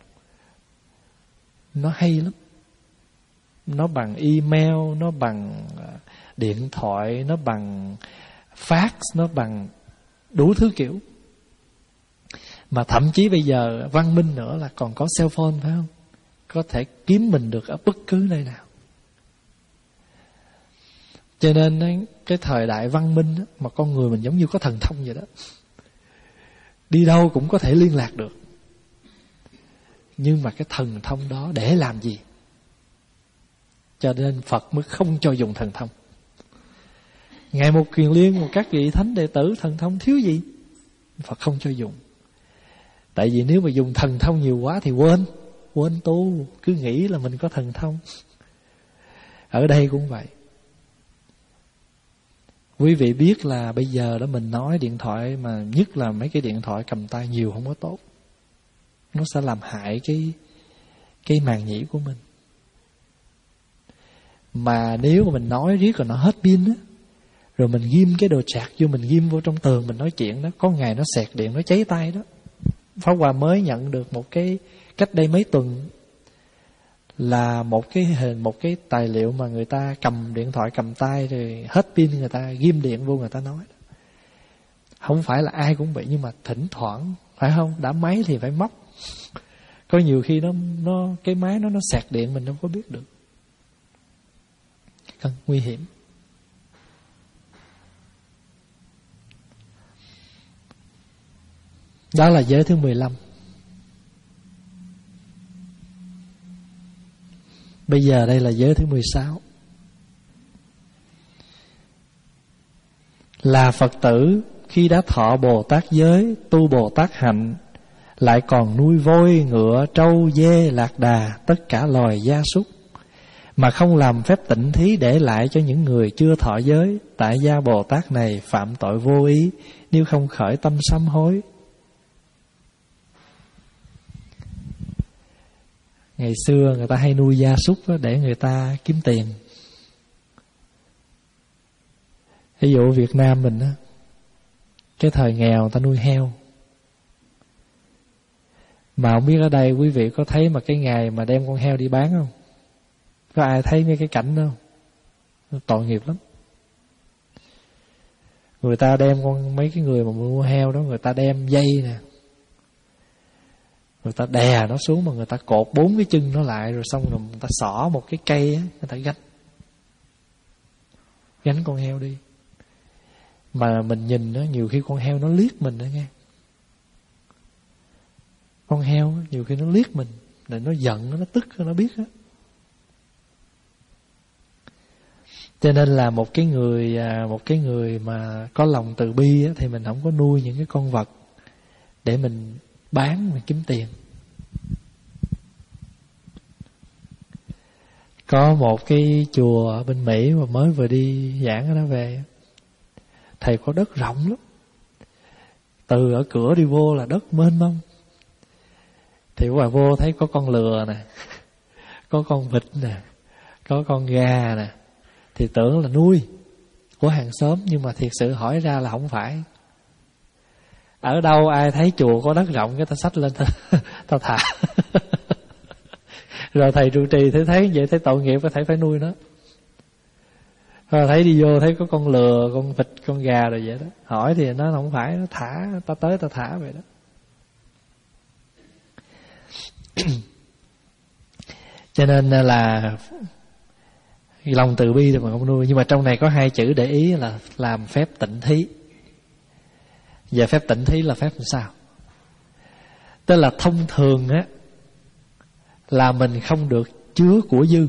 nó hay lắm. Nó bằng email, nó bằng điện thoại, nó bằng fax, nó bằng đủ thứ kiểu. Mà thậm chí bây giờ văn minh nữa là còn có cell phone phải không? Có thể kiếm mình được ở bất cứ nơi nào. Cho nên cái thời đại văn minh đó, mà con người mình giống như có thần thông vậy đó. Đi đâu cũng có thể liên lạc được. Nhưng mà cái thần thông đó để làm gì? Cho nên Phật mới không cho dùng thần thông. Ngài Một Kiền Liên, một các vị thánh đệ tử, thần thông thiếu gì? Phật không cho dùng. Tại vì nếu mà dùng thần thông nhiều quá thì quên, quên tu, cứ nghĩ là mình có thần thông. Ở đây cũng vậy. Quý vị biết là bây giờ đó mình nói điện thoại, mà nhất là mấy cái điện thoại cầm tay nhiều không có tốt. Nó sẽ làm hại cái cái màng nhĩ của mình. Mà nếu mà mình nói riết rồi nó hết pin á, rồi mình ghim cái đồ sạc vô, mình ghim vô trong tường mình nói chuyện đó, có ngày nó xẹt điện, nó cháy tay đó. Pháp Hòa mới nhận được một cái cách đây mấy tuần là một cái hình, một cái tài liệu mà người ta cầm điện thoại cầm tay rồi hết pin, người ta ghim điện vô, người ta nói. Không phải là ai cũng bị, nhưng mà thỉnh thoảng, phải không? Đã máy thì phải móc. Có nhiều khi nó nó cái máy nó nó sạc điện mình đâu có biết được. Cần nguy hiểm. Đó là giới thứ mười lăm. Bây giờ đây là giới thứ mười sáu. Là Phật tử, khi đã thọ Bồ Tát giới, tu Bồ Tát hạnh, lại còn nuôi voi, ngựa, trâu, dê, lạc đà, tất cả loài gia súc, mà không làm phép tịnh thí để lại cho những người chưa thọ giới, tại gia Bồ Tát này phạm tội vô ý, nếu không khởi tâm sám hối. Ngày xưa người ta hay nuôi gia súc để người ta kiếm tiền. Ví dụ Việt Nam mình á, cái thời nghèo người ta nuôi heo. Mà không biết ở đây quý vị có thấy mà cái ngày mà đem con heo đi bán không? Có ai thấy mấy cái cảnh đó không? Tội nghiệp lắm. Người ta đem con, mấy cái người mà mua heo đó, người ta đem dây nè, người ta đè nó xuống, mà người ta cột bốn cái chân nó lại, rồi xong rồi người ta xỏ một cái cây á, người ta gánh gánh con heo đi. Mà mình nhìn đó, nhiều khi con heo nó liếc mình đó nghe. Con heo nhiều khi nó liếc mình, rồi nó giận, nó tức, nó biết đó. Cho nên là một cái người một cái người mà có lòng từ bi á, thì mình không có nuôi những cái con vật để mình bán, mình kiếm tiền. Có một cái chùa ở bên Mỹ mà mới vừa đi giảng ở đó về, thầy có đất rộng lắm, từ ở cửa đi vô là đất mênh mông. Thì bà vô thấy có con lừa nè, có con vịt nè, có con gà nè, thì tưởng là nuôi của hàng xóm, nhưng mà thiệt sự hỏi ra là không phải. Ở đâu ai thấy chùa có đất rộng cái ta xách lên ta, ta thả. Rồi thầy trụ trì thấy thấy vậy thấy tội nghiệp, có thể phải nuôi nó. Rồi thấy đi vô thấy có con lừa, con vịt, con gà rồi vậy đó, hỏi thì nó không phải, nó thả, ta tới ta thả vậy đó. Cho nên là lòng từ bi thì mà không nuôi. Nhưng mà trong này có hai chữ để ý là làm phép tịnh thí. Và phép tịnh thí là phép làm sao? Tức là thông thường á là mình không được chứa của dư.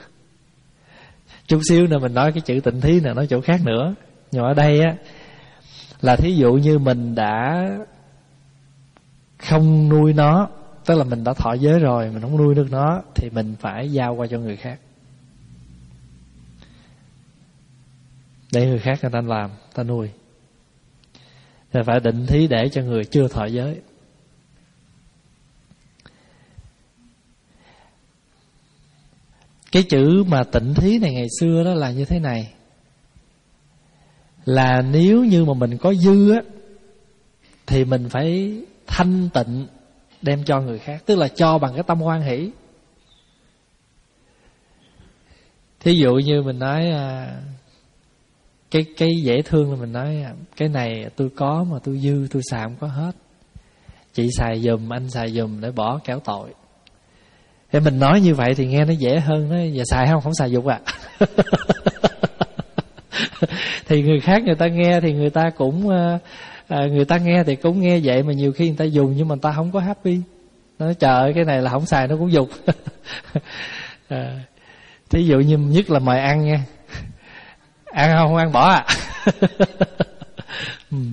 Chút xíu nữa mình nói cái chữ tịnh thí này nói chỗ khác nữa. Nhưng ở đây á là thí dụ như mình đã không nuôi nó, tức là mình đã thọ giới rồi, mình không nuôi được nó, thì mình phải giao qua cho người khác, để người khác người ta làm, ta nuôi. Thì phải định thí để cho người chưa thọ giới. Cái chữ mà tịnh thí này ngày xưa đó là như thế này, là nếu như mà mình có dư á thì mình phải thanh tịnh đem cho người khác, tức là cho bằng cái tâm hoan hỷ. Thí dụ như mình nói cái cái dễ thương là mình nói cái này tôi có mà tôi dư, tôi xài không có hết, chị xài giùm, anh xài giùm để bỏ kéo tội. Thế mình nói như vậy thì nghe nó dễ hơn. Nó giờ xài không? Không xài dục à. Thì người khác người ta nghe thì người ta cũng à, người ta nghe thì cũng nghe vậy, mà nhiều khi người ta dùng nhưng mà người ta không có happy. Nói trời ơi cái này là không xài nó cũng dục. À, thí dụ như nhất là mời ăn nha, ăn không, không ăn bỏ à. Ừ.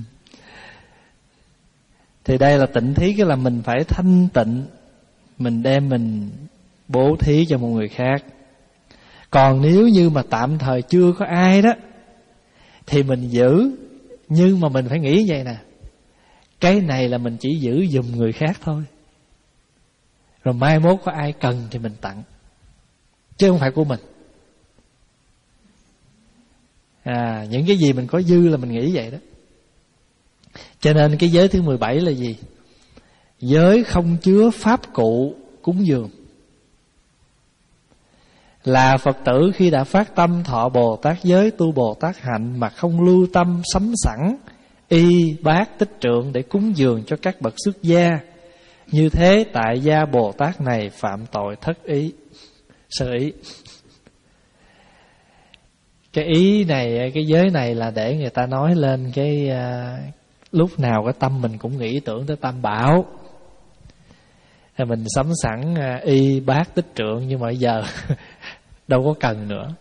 Thì đây là tịnh thí, cái là mình phải thanh tịnh, mình đem mình bố thí cho một người khác. Còn nếu như mà tạm thời chưa có ai đó thì mình giữ, nhưng mà mình phải nghĩ vậy nè, cái này là mình chỉ giữ giùm người khác thôi, rồi mai mốt có ai cần thì mình tặng, chứ không phải của mình. À, những cái gì mình có dư là mình nghĩ vậy đó. Cho nên cái giới thứ mười bảy là gì? Giới không chứa pháp cụ cúng dường. Là Phật tử khi đã phát tâm thọ Bồ Tát giới, tu Bồ Tát hạnh mà không lưu tâm sắm sẵn y bát tích trượng để cúng dường cho các bậc xuất gia, như thế tại gia Bồ Tát này phạm tội thất ý, sơ ý. Cái ý này, cái giới này là để người ta nói lên cái uh, lúc nào cái tâm mình cũng nghĩ tưởng tới Tam Bảo. Thì mình sắm sẵn uh, y bát tích trượng, nhưng mà bây giờ đâu có cần nữa.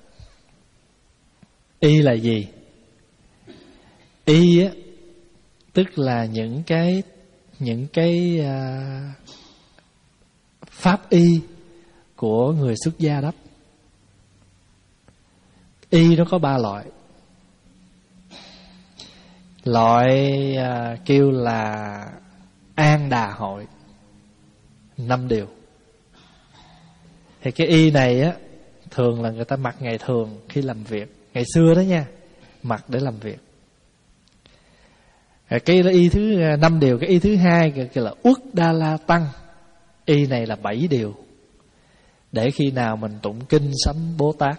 Y là gì? Y á, tức là những cái những cái uh, pháp y của người xuất gia đó. Y nó có ba loại. Loại uh, kêu là An Đà Hội, năm điều. Thì cái y này á, thường là người ta mặc ngày thường khi làm việc. Ngày xưa đó nha, mặc để làm việc. Cái y thứ năm điều. Cái y thứ hai kêu là Uất Đa La Tăng. Y này là bảy điều, để khi nào mình tụng kinh sấm Bồ Tát.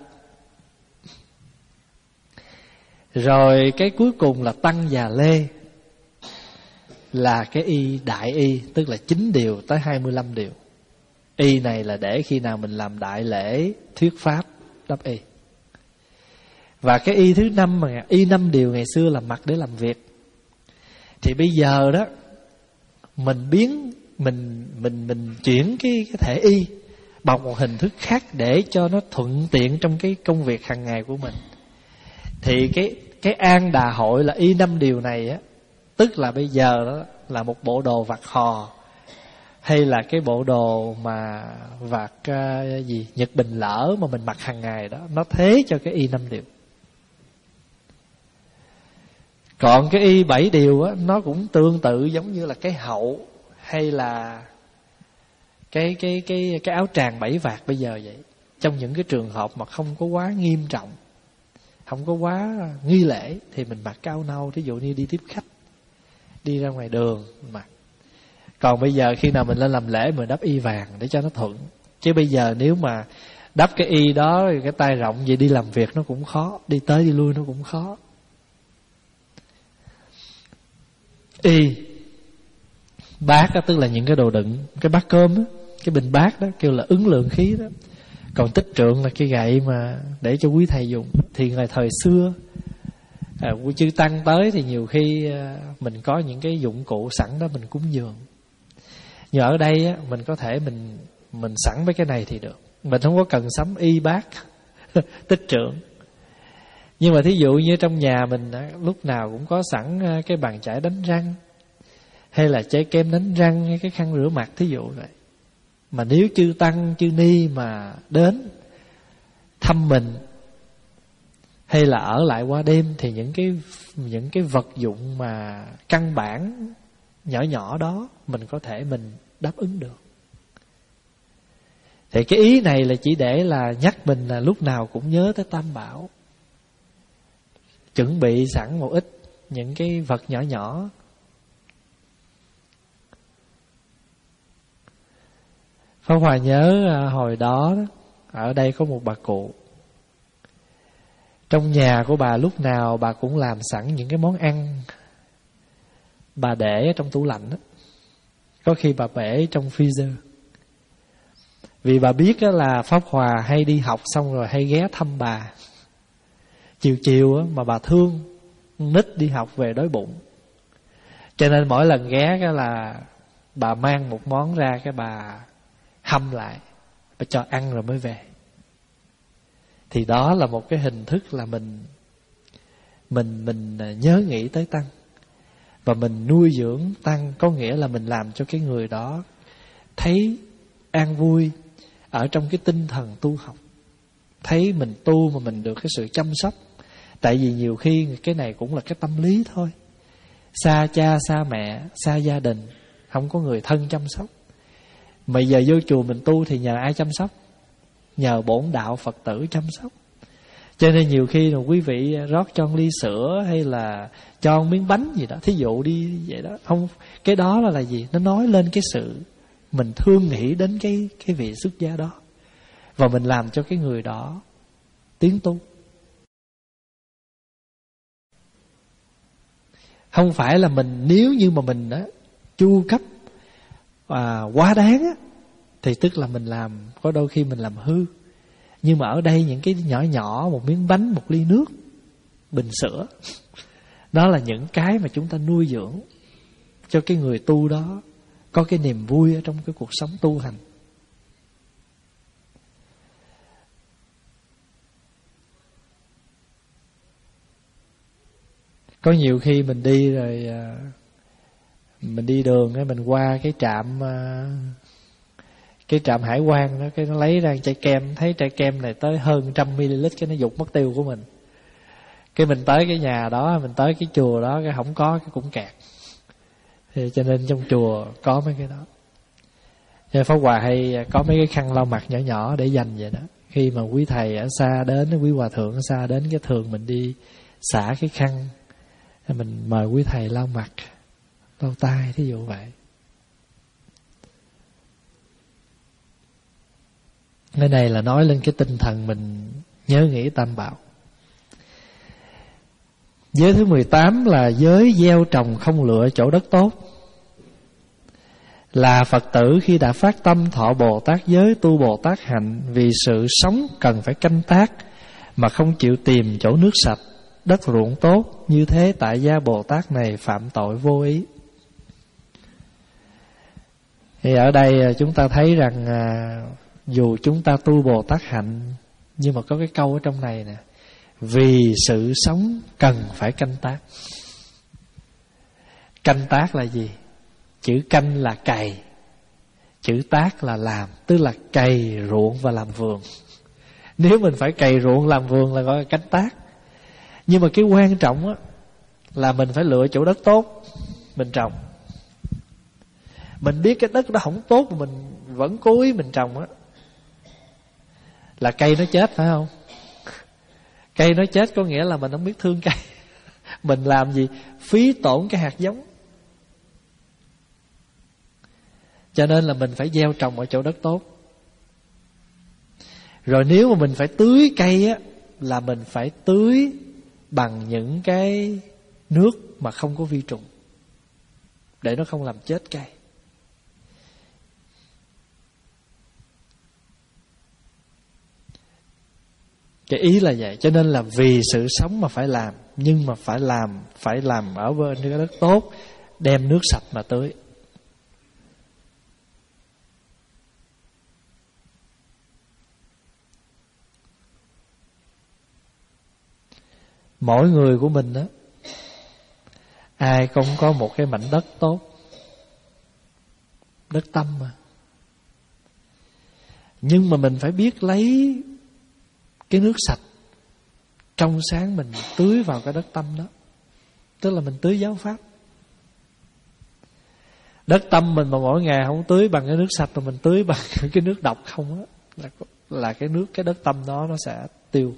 Rồi cái cuối cùng là Tăng Già Lê, là cái y đại y, tức là chín điều tới hai mươi lăm điều. Y này là để khi nào mình làm đại lễ thuyết pháp đắp y. Và cái y thứ năm mà y năm điều ngày xưa là mặc để làm việc. Thì bây giờ đó mình biến mình mình mình chuyển cái cái thể y bằng một hình thức khác để cho nó thuận tiện trong cái công việc hàng ngày của mình. Thì cái cái An Đà Hội là y năm điều này á, tức là bây giờ đó là một bộ đồ vặt hò hay là cái bộ đồ mà vạt uh, gì Nhật Bình lỡ mà mình mặc hàng ngày đó, nó thế cho cái y năm điều. Còn cái y bảy điều á, nó cũng tương tự giống như là cái hậu hay là cái cái cái cái áo tràng bảy vạt bây giờ vậy. Trong những cái trường hợp mà không có quá nghiêm trọng, không có quá nghi lễ, thì mình mặc cái áo nâu. Thí dụ như đi tiếp khách, đi ra ngoài đường mặc. Còn bây giờ khi nào mình lên làm lễ mình đắp y vàng để cho nó thuận. Chứ bây giờ nếu mà đắp cái y đó, cái tay rộng vậy đi làm việc nó cũng khó, đi tới đi lui nó cũng khó. Y bát đó, tức là những cái đồ đựng, cái bát cơm đó, cái bình bát đó kêu là ứng lượng khí đó. Còn tích trượng là cái gậy mà để cho quý thầy dùng. Thì ngày thời xưa à, quý chư tăng tới thì nhiều khi à, mình có những cái dụng cụ sẵn đó mình cúng dường. Nhưng ở đây á, mình có thể mình mình sẵn với cái này thì được, mình không có cần sắm y bát tích trượng. Nhưng mà thí dụ như trong nhà mình á, lúc nào cũng có sẵn cái bàn chải đánh răng, hay là chai kem đánh răng, hay cái khăn rửa mặt, thí dụ vậy. Mà nếu chư tăng chư ni mà đến thăm mình hay là ở lại qua đêm, thì những cái những cái vật dụng mà căn bản nhỏ nhỏ đó mình có thể mình đáp ứng được. Thì cái ý này là chỉ để là nhắc mình là lúc nào cũng nhớ tới Tam Bảo, chuẩn bị sẵn một ít những cái vật nhỏ nhỏ. Pháp Hòa nhớ hồi đó, ở đây có một bà cụ. Trong nhà của bà lúc nào bà cũng làm sẵn những cái món ăn, bà để trong tủ lạnh đó. Có khi bà bể trong freezer. Vì bà biết là Pháp Hòa hay đi học xong rồi hay ghé thăm bà. Chiều chiều mà bà thương nít đi học về đói bụng, cho nên mỗi lần ghé cái là bà mang một món ra, cái bà hâm lại, bà cho ăn rồi mới về. Thì đó là một cái hình thức là mình Mình mình nhớ nghĩ tới tăng, và mình nuôi dưỡng tăng. Có nghĩa là mình làm cho cái người đó thấy an vui ở trong cái tinh thần tu học, thấy mình tu mà mình được cái sự chăm sóc. Tại vì nhiều khi cái này cũng là cái tâm lý thôi. Xa cha, xa mẹ, xa gia đình, không có người thân chăm sóc. Mà giờ vô chùa mình tu thì nhờ ai chăm sóc? Nhờ bổn đạo Phật tử chăm sóc. Cho nên nhiều khi là quý vị rót cho ly sữa hay là cho miếng bánh gì đó, thí dụ đi vậy đó, không, cái đó là là gì? Nó nói lên cái sự mình thương nghĩ đến cái cái vị xuất gia đó, và mình làm cho cái người đó tiến tu. Không phải là mình, nếu như mà mình á chu cấp à, quá đáng á, thì tức là mình làm, có đôi khi mình làm hư. Nhưng mà ở đây những cái nhỏ nhỏ, một miếng bánh, một ly nước, bình sữa, đó là những cái mà chúng ta nuôi dưỡng cho cái người tu đó có cái niềm vui ở trong cái cuộc sống tu hành. Có nhiều khi mình đi rồi, mình đi đường ấy, mình qua cái trạm cái trạm hải quan đó, cái nó lấy ra chai kem, thấy chai kem này tới hơn trăm ml, cái nó dục mất tiêu của mình. Cái mình tới cái nhà đó, mình tới cái chùa đó, cái không có, cái cũng kẹt. Thì cho nên trong chùa có mấy cái đó. Cho Pháp Hòa hay có mấy cái khăn lau mặt nhỏ nhỏ để dành vậy đó. Khi mà quý thầy ở xa đến, quý hòa thượng ở xa đến, cái thường mình đi xả cái khăn, mình mời quý thầy lau mặt, lau tay, thí dụ vậy. Cái này là nói lên cái tinh thần mình nhớ nghĩ Tam Bảo. Giới thứ mười tám là giới gieo trồng không lựa chỗ đất tốt. Là Phật tử khi đã phát tâm thọ Bồ Tát giới, tu Bồ Tát hạnh, vì sự sống cần phải canh tác mà không chịu tìm chỗ nước sạch, đất ruộng tốt, như thế tại gia Bồ Tát này phạm tội vô ý. Thì ở đây chúng ta thấy rằng à, dù chúng ta tu Bồ Tát hạnh, nhưng mà có cái câu ở trong này nè: vì sự sống cần phải canh tác. Canh tác là gì? Chữ canh là cày, Chữ tác là làm, tức là cày ruộng và làm vườn. Nếu mình phải cày ruộng làm vườn là gọi là canh tác. Nhưng mà cái quan trọng á là mình phải lựa chỗ đất tốt mình trồng. Mình biết cái đất đó không tốt mà mình vẫn cố ý mình trồng á, là cây nó chết, phải không? Cây nó chết có nghĩa là mình không biết thương cây. Mình làm gì phí tổn cái hạt giống. Cho nên là mình phải gieo trồng ở chỗ đất tốt. Rồi nếu mà mình phải tưới cây á, là mình phải tưới bằng những cái nước mà không có vi trùng, để nó không làm chết cây. Cái ý là vậy. Cho nên là vì sự sống mà phải làm, nhưng mà phải làm Phải làm ở bên cái đất tốt, đem nước sạch mà tưới. Mỗi người của mình đó, ai cũng có một cái mảnh đất tốt, đất tâm mà. Nhưng mà mình phải biết lấy cái nước sạch trong sáng mình tưới vào cái đất tâm đó. Tức là mình tưới giáo pháp. Đất tâm mình mà mỗi ngày không tưới bằng cái nước sạch, mà mình tưới bằng cái nước độc không á, là, là cái nước, cái đất tâm đó nó sẽ tiêu.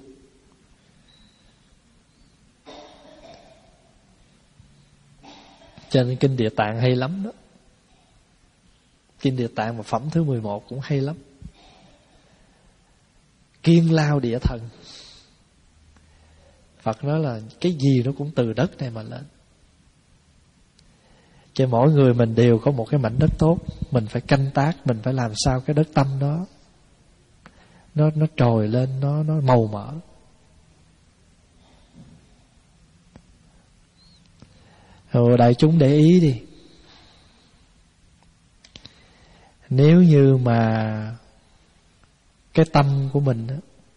Cho nên kinh Địa Tạng hay lắm đó. Kinh Địa Tạng mà phẩm thứ mười một cũng hay lắm. Kiên lao địa thần. Phật nói là cái gì nó cũng từ đất này mà lên. Cho mỗi người mình đều có một cái mảnh đất tốt, mình phải canh tác, mình phải làm sao cái đất tâm đó Nó nó trồi lên, nó nó màu mỡ. Rồi đại chúng để ý đi. Nếu như mà cái tâm của mình đó,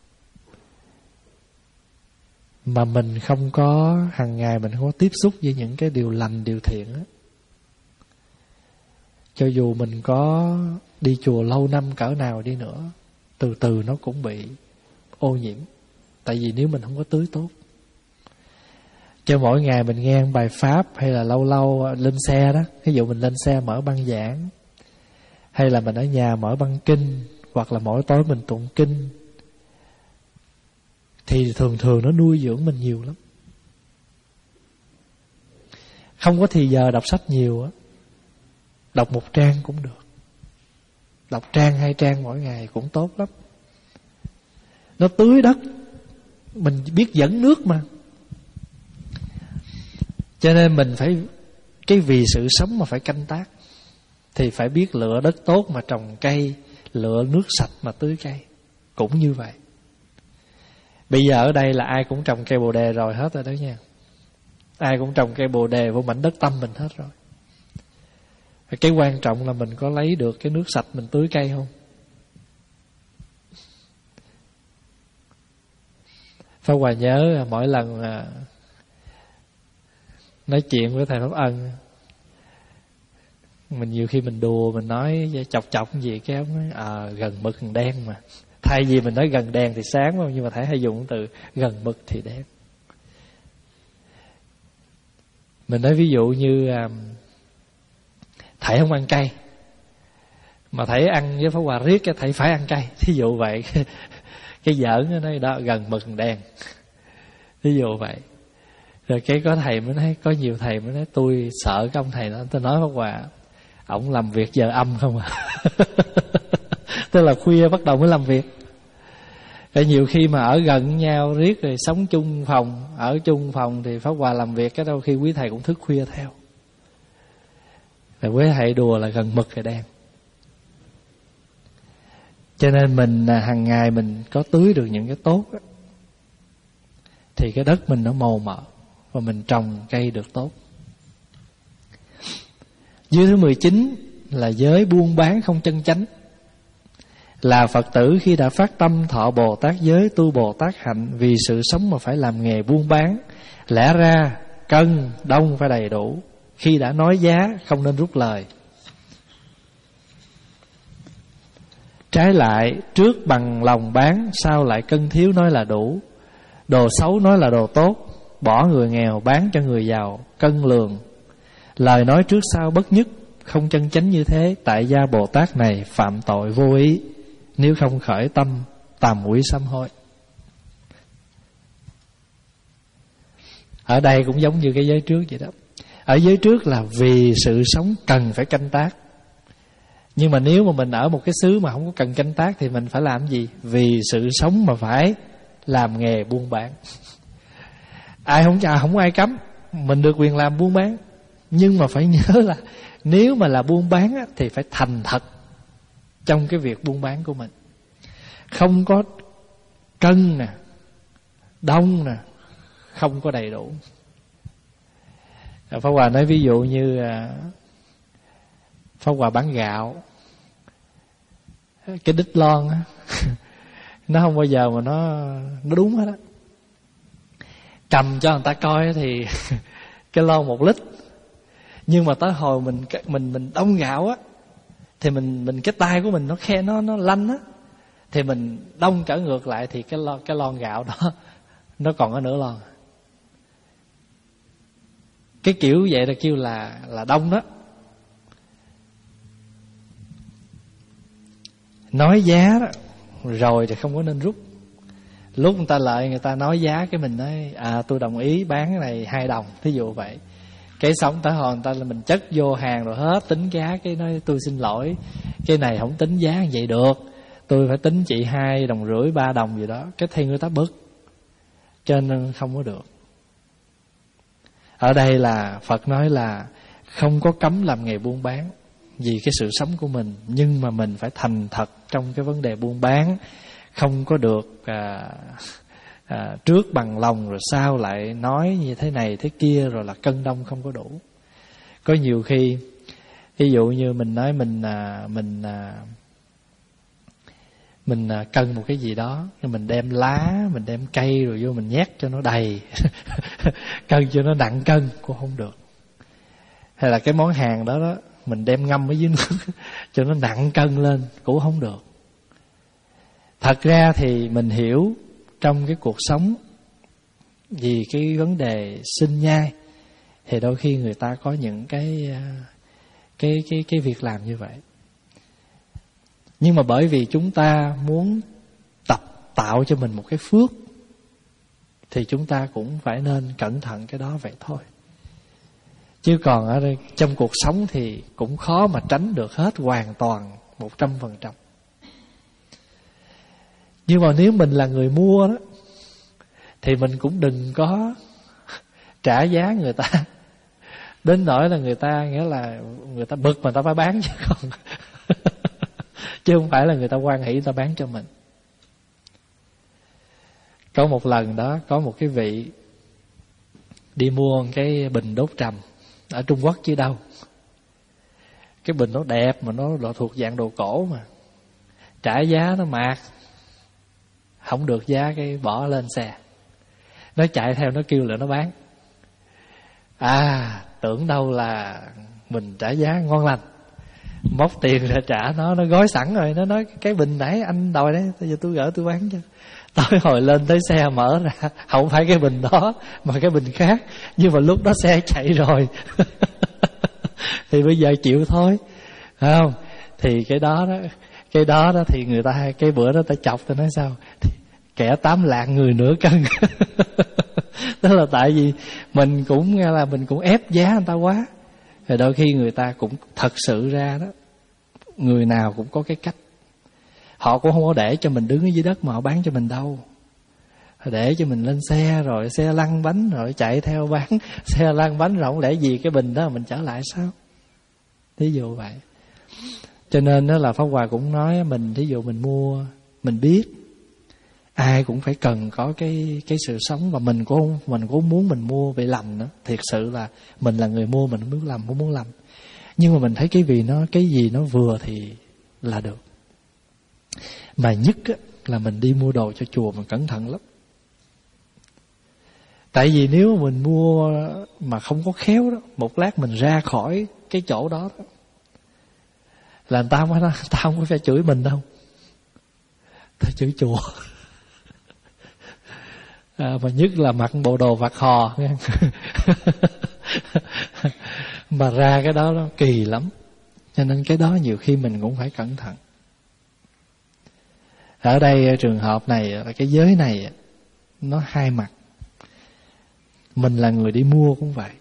mà mình không có hàng ngày mình không có tiếp xúc với những cái điều lành, điều thiện đó, cho dù mình có đi chùa lâu năm cỡ nào đi nữa, từ từ nó cũng bị ô nhiễm. Tại vì nếu mình không có tưới tốt. Cho mỗi ngày mình nghe bài pháp, hay là lâu lâu lên xe đó, ví dụ mình lên xe mở băng giảng, hay là mình ở nhà mở băng kinh, hoặc là mỗi tối mình tụng kinh, thì thường thường nó nuôi dưỡng mình nhiều lắm. Không có thì giờ đọc sách nhiều á, đọc một trang cũng được, đọc trang hai trang mỗi ngày cũng tốt lắm. Nó tưới đất, mình biết dẫn nước mà. Cho nên mình phải, cái vì sự sống mà phải canh tác, thì phải biết lựa đất tốt mà trồng cây, lựa nước sạch mà tưới cây. Cũng như vậy. Bây giờ ở đây là ai cũng trồng cây bồ đề rồi hết rồi đó nha. Ai cũng trồng cây bồ đề vô mảnh đất tâm mình hết rồi. Cái quan trọng là mình có lấy được cái nước sạch mình tưới cây không. Pháp Hòa nhớ mỗi lần nói chuyện với thầy Pháp Ân, mình nhiều khi mình đùa, mình nói chọc chọc gì cái ông nói à, gần mực gần đen mà. Thay vì mình nói gần đen thì sáng không, nhưng mà thầy hay dùng từ gần mực thì đen. Mình nói ví dụ như thầy không ăn cay, mà thầy ăn với Pháp Hòa riết cái thầy phải ăn cay, thí dụ vậy. Cái giỡn nó nói đó gần mực gần đen, thí dụ vậy. Rồi cái có thầy mới nói, có nhiều thầy mới nói tôi sợ cái ông thầy đó. Tôi nói Pháp Hòa, ổng làm việc giờ âm không à. Tức là khuya bắt đầu mới làm việc. Rồi nhiều khi mà ở gần nhau riết rồi sống chung phòng, ở chung phòng thì Pháp Hòa làm việc, cái đôi khi quý thầy cũng thức khuya theo. Rồi quý thầy đùa là gần mực rồi đen. Cho nên mình hàng ngày mình có tưới được những cái tốt đó, thì cái đất mình nó màu mỡ và mình trồng cây được tốt. Giới thứ mười chín là giới buôn bán không chân chánh. Là Phật tử khi đã phát tâm thọ Bồ Tát giới, tu Bồ Tát hạnh, vì sự sống mà phải làm nghề buôn bán, lẽ ra cân đông phải đầy đủ. Khi đã nói giá không nên rút lời. Trái lại, trước bằng lòng bán, sau lại cân thiếu nói là đủ. Đồ xấu nói là đồ tốt, bỏ người nghèo bán cho người giàu, cân lường. Lời nói trước sau bất nhất, không chân chánh như thế, tại gia Bồ Tát này phạm tội vô ý, nếu không khởi tâm tàm uỷ sám hối. Ở đây cũng giống như cái giới trước vậy đó. Ở giới trước là vì sự sống cần phải canh tác. Nhưng mà nếu mà mình ở một cái xứ mà không có cần canh tác thì mình phải làm gì? Vì sự sống mà phải làm nghề buôn bán. Ai không à, không ai cấm, mình được quyền làm buôn bán. Nhưng mà phải nhớ là nếu mà là buôn bán á, thì phải thành thật trong cái việc buôn bán của mình. Không có cân nè, đông nè, không có đầy đủ. Pháp Hòa nói ví dụ như Pháp Hòa bán gạo, cái đít lon á, nó không bao giờ mà nó nó đúng hết á. Cầm cho người ta coi thì cái lon một lít, nhưng mà tới hồi mình mình mình đông gạo á, thì mình mình cái tay của mình nó khe nó nó lanh á, thì mình đông trở ngược lại thì cái lon cái lon gạo đó nó còn ở nửa lon. Cái kiểu vậy là kêu là là đông đó. Nói giá đó rồi thì không có nên rút. Lúc người ta lợi, người ta nói giá, cái mình nói à tôi đồng ý bán cái này hai đồng, thí dụ vậy. Cái xong tới hồi người ta là mình chất vô hàng rồi hết tính giá, cái nói tôi xin lỗi, cái này không tính giá như vậy được, tôi phải tính chị hai đồng rưỡi ba đồng gì đó. Cái thì người ta bực, cho nên không có được. Ở đây là Phật nói là không có cấm làm nghề buôn bán vì cái sự sống của mình, nhưng mà mình phải thành thật trong cái vấn đề buôn bán. Không có được à, à, trước bằng lòng rồi sau lại nói như thế này thế kia, rồi là cân đông không có đủ. Có nhiều khi ví dụ như mình nói mình à, mình à, mình à, cân một cái gì đó, mình đem lá, mình đem cây rồi vô mình nhét cho nó đầy cân cho nó nặng cân cũng không được. Hay là cái món hàng đó đó mình đem ngâm ở dưới nước cho nó nặng cân lên cũng không được. Thật ra thì mình hiểu trong cái cuộc sống vì cái vấn đề sinh nhai thì đôi khi người ta có những cái cái cái cái việc làm như vậy. Nhưng mà bởi vì chúng ta muốn tập tạo cho mình một cái phước thì chúng ta cũng phải nên cẩn thận cái đó vậy thôi. Chứ còn ở đây, trong cuộc sống thì cũng khó mà tránh được hết hoàn toàn một trăm phần trăm. Nhưng mà nếu mình là người mua đó thì mình cũng đừng có trả giá người ta đến nỗi là người ta, nghĩa là người ta bực mà người ta phải bán chứ còn chứ không phải là người ta hoan hỷ người ta bán cho mình. Có một lần đó, có một cái vị đi mua cái bình đốt trầm ở Trung Quốc chứ đâu. Cái bình nó đẹp mà nó thuộc dạng đồ cổ mà, trả giá nó mạt, không được giá cái bỏ lên xe. Nó chạy theo nó kêu là nó bán. À, tưởng đâu là mình trả giá ngon lành, móc tiền ra trả nó, nó gói sẵn rồi. Nó nói cái bình nãy anh đòi đấy, bây giờ tôi gỡ tôi bán cho. Tới hồi lên tới xe mở ra, không phải cái bình đó mà cái bình khác, nhưng mà lúc đó xe chạy rồi thì bây giờ chịu thôi, phải không? Thì cái đó đó, cái đó đó thì người ta, cái bữa đó ta chọc ta nói sao? Thì kẻ tám lạng người nửa cân tức là tại vì mình cũng nghe là mình cũng ép giá người ta quá. Rồi đôi khi người ta cũng thật sự ra đó, người nào cũng có cái cách. Họ cũng không có để cho mình đứng ở dưới đất mà họ bán cho mình đâu. Họ để cho mình lên xe, rồi xe lăn bánh, rồi chạy theo bán. Xe lăn bánh rồi không lẽ gì cái bình đó mình trở lại sao? Thí dụ vậy. Cho nên đó là Pháp Hòa cũng nói mình, thí dụ mình mua, mình biết ai cũng phải cần có cái cái sự sống, và mình cũng mình cũng muốn mình mua về lầm nữa. Thiệt sự là mình là người mua, mình không muốn làm, không muốn làm. Nhưng mà mình thấy cái vì nó cái gì nó vừa thì là được. Mà nhất á, là mình đi mua đồ cho chùa mình cẩn thận lắm. Tại vì nếu mà mình mua mà không có khéo đó, một lát mình ra khỏi cái chỗ đó, đó là người ta không, người ta không có phải chửi mình đâu. tới chửi chùa. À, mà nhất là mặc bộ đồ vạt hò mà ra cái đó nó kỳ lắm. Cho nên cái đó nhiều khi mình cũng phải cẩn thận. Ở đây trường hợp này là cái giới này nó hai mặt. Mình là người đi mua cũng vậy,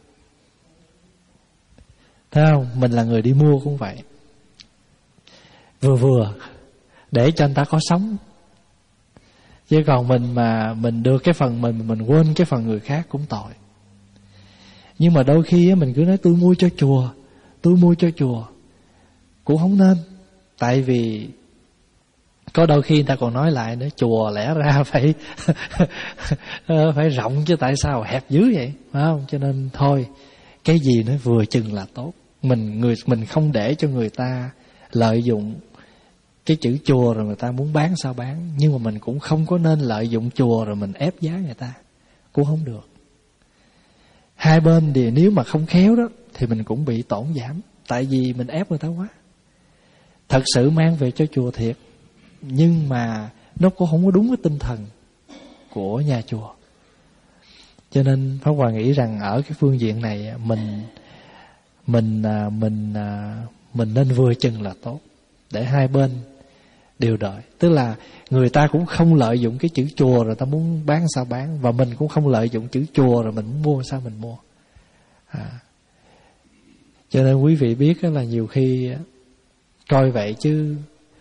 thấy không? Mình là người đi mua cũng vậy, vừa vừa để cho anh ta có sống. Chứ còn mình mà mình đưa cái phần mình mình quên cái phần người khác cũng tội. Nhưng mà đôi khi mình cứ nói tôi mua cho chùa, tôi mua cho chùa, cũng không nên. Tại vì có đôi khi người ta còn nói lại nữa, chùa lẽ ra phải phải rộng chứ tại sao hẹp dữ vậy, phải không? Cho nên thôi, cái gì nó vừa chừng là tốt. Mình người mình không để cho người ta lợi dụng cái chữ chùa rồi người ta muốn bán sao bán. Nhưng mà mình cũng không có nên lợi dụng chùa rồi mình ép giá người ta, cũng không được. Hai bên thì nếu mà không khéo đó thì mình cũng bị tổn giảm, tại vì mình ép người ta quá. Thật sự mang về cho chùa thiệt, nhưng mà nó cũng không có đúng với tinh thần của nhà chùa. Cho nên Pháp Hòa nghĩ rằng ở cái phương diện này mình mình mình mình nên vừa chừng là tốt, để hai bên đều đợi. Tức là người ta cũng không lợi dụng cái chữ chùa rồi ta muốn bán sao bán, và mình cũng không lợi dụng chữ chùa rồi mình muốn mua sao mình mua. À. Cho nên quý vị biết là nhiều khi coi vậy chứ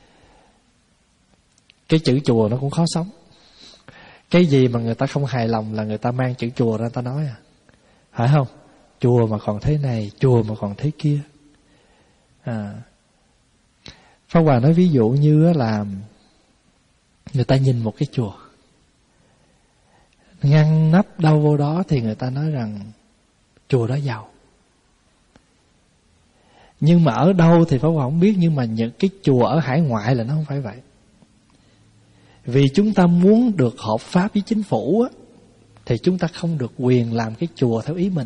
cái chữ chùa nó cũng khó sống. Cái gì mà người ta không hài lòng là người ta mang chữ chùa ra người ta nói à, phải không? Chùa mà còn thế này, chùa mà còn thế kia. À. Pháp Hòa nói ví dụ như là người ta nhìn một cái chùa, ngăn nắp đâu vô đó thì người ta nói rằng chùa đó giàu. Nhưng mà ở đâu thì Pháp Hòa không biết, nhưng mà những cái chùa ở hải ngoại là nó không phải vậy. Vì chúng ta muốn được hợp pháp với chính phủ á, thì chúng ta không được quyền làm cái chùa theo ý mình.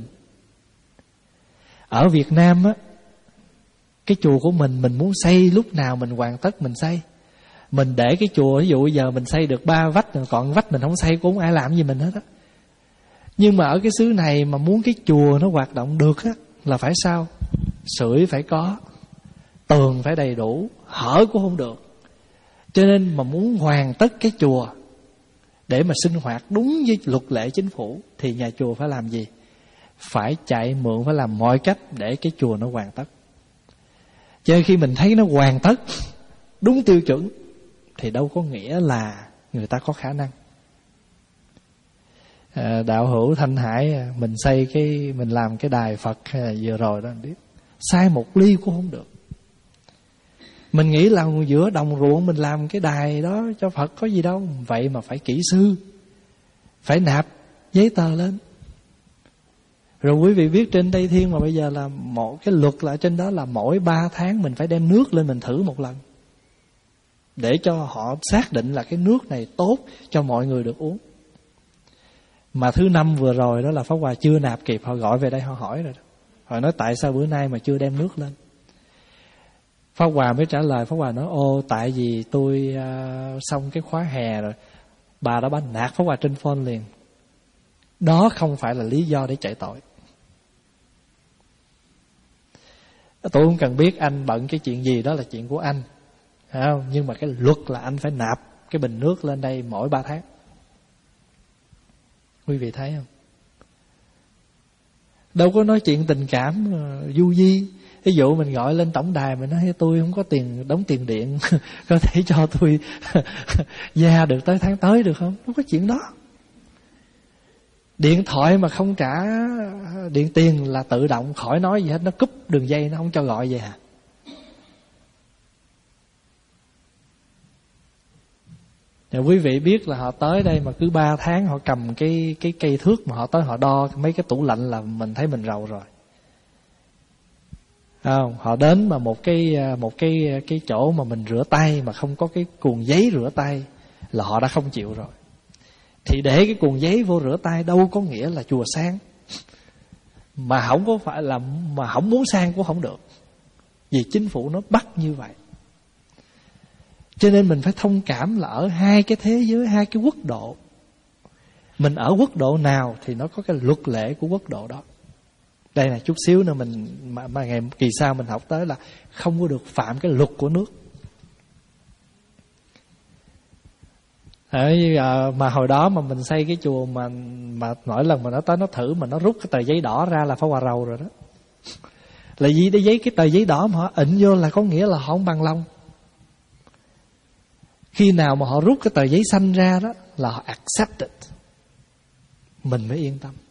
Ở Việt Nam á, cái chùa của mình, mình muốn xây lúc nào mình hoàn tất mình xây. Mình để cái chùa, ví dụ bây giờ mình xây được ba vách, còn vách mình không xây cũng không ai làm gì mình hết á. Nhưng mà ở cái xứ này mà muốn cái chùa nó hoạt động được á, là phải sao? Sưởi phải có, tường phải đầy đủ, hở cũng không được. Cho nên mà muốn hoàn tất cái chùa để mà sinh hoạt đúng với luật lệ chính phủ thì nhà chùa phải làm gì? Phải chạy mượn, phải làm mọi cách để cái chùa nó hoàn tất. Cho nên khi mình thấy nó hoàn tất đúng tiêu chuẩn thì đâu có nghĩa là người ta có khả năng. À, đạo hữu Thanh Hải mình xây cái, mình làm cái đài Phật vừa rồi đó, anh biết sai một ly cũng không được. Mình nghĩ là giữa đồng ruộng mình làm cái đài đó cho Phật có gì đâu. Vậy mà phải kỹ sư, phải nạp giấy tờ lên. Rồi quý vị biết trên Tây Thiên mà bây giờ là một cái luật là trên đó là mỗi ba tháng mình phải đem nước lên mình thử một lần, để cho họ xác định là cái nước này tốt cho mọi người được uống. Mà thứ năm vừa rồi đó là Pháp Hòa chưa nạp kịp, họ gọi về đây họ hỏi rồi đó. Họ nói tại sao bữa nay mà chưa đem nước lên. Pháp Hòa mới trả lời, Pháp Hòa nói ô tại vì tôi uh, xong cái khóa hè rồi. Bà đã bắt nạt Pháp Hòa trên phone liền. Đó không phải là lý do để chạy tội. Tôi không cần biết anh bận cái chuyện gì, đó là chuyện của anh, phải không? Nhưng mà cái luật là anh phải nạp cái bình nước lên đây mỗi ba tháng. Quý vị thấy không? Đâu có nói chuyện tình cảm uh, du di. Ví dụ mình gọi lên tổng đài mình nói tôi không có tiền đóng tiền điện, có thể cho tôi gia được tới tháng tới được không? Không có chuyện đó. Điện thoại mà không trả điện tiền là tự động, khỏi nói gì hết, nó cúp đường dây, nó không cho gọi vậy hả? Thì quý vị biết là họ tới đây mà cứ ba tháng họ cầm cái cái cây thước mà họ tới họ đo mấy cái tủ lạnh là mình thấy mình rầu rồi. Không, họ đến mà một cái một cái cái chỗ mà mình rửa tay mà không có cái cuộn giấy rửa tay là họ đã không chịu rồi. Thì để cái cuộn giấy vô rửa tay đâu có nghĩa là chùa sang. Mà không có phải là mà không muốn sang cũng không được. Vì chính phủ nó bắt như vậy. Cho nên mình phải thông cảm là ở hai cái thế giới, hai cái quốc độ, mình ở quốc độ nào thì nó có cái luật lệ của quốc độ đó. Đây là chút xíu nữa mình mà, mà ngày kỳ sau mình học tới là không có được phạm cái luật của nước. Đấy, mà hồi đó mà mình xây cái chùa mà mà mỗi lần mà nó tới nó thử mà nó rút cái tờ giấy đỏ ra là phải hòa rầu rồi đó. Là gì? Để giấy cái tờ giấy đỏ mà họ ịnh vô là có nghĩa là họ không bằng lòng. Khi nào mà họ rút cái tờ giấy xanh ra đó là họ accepted, mình mới yên tâm.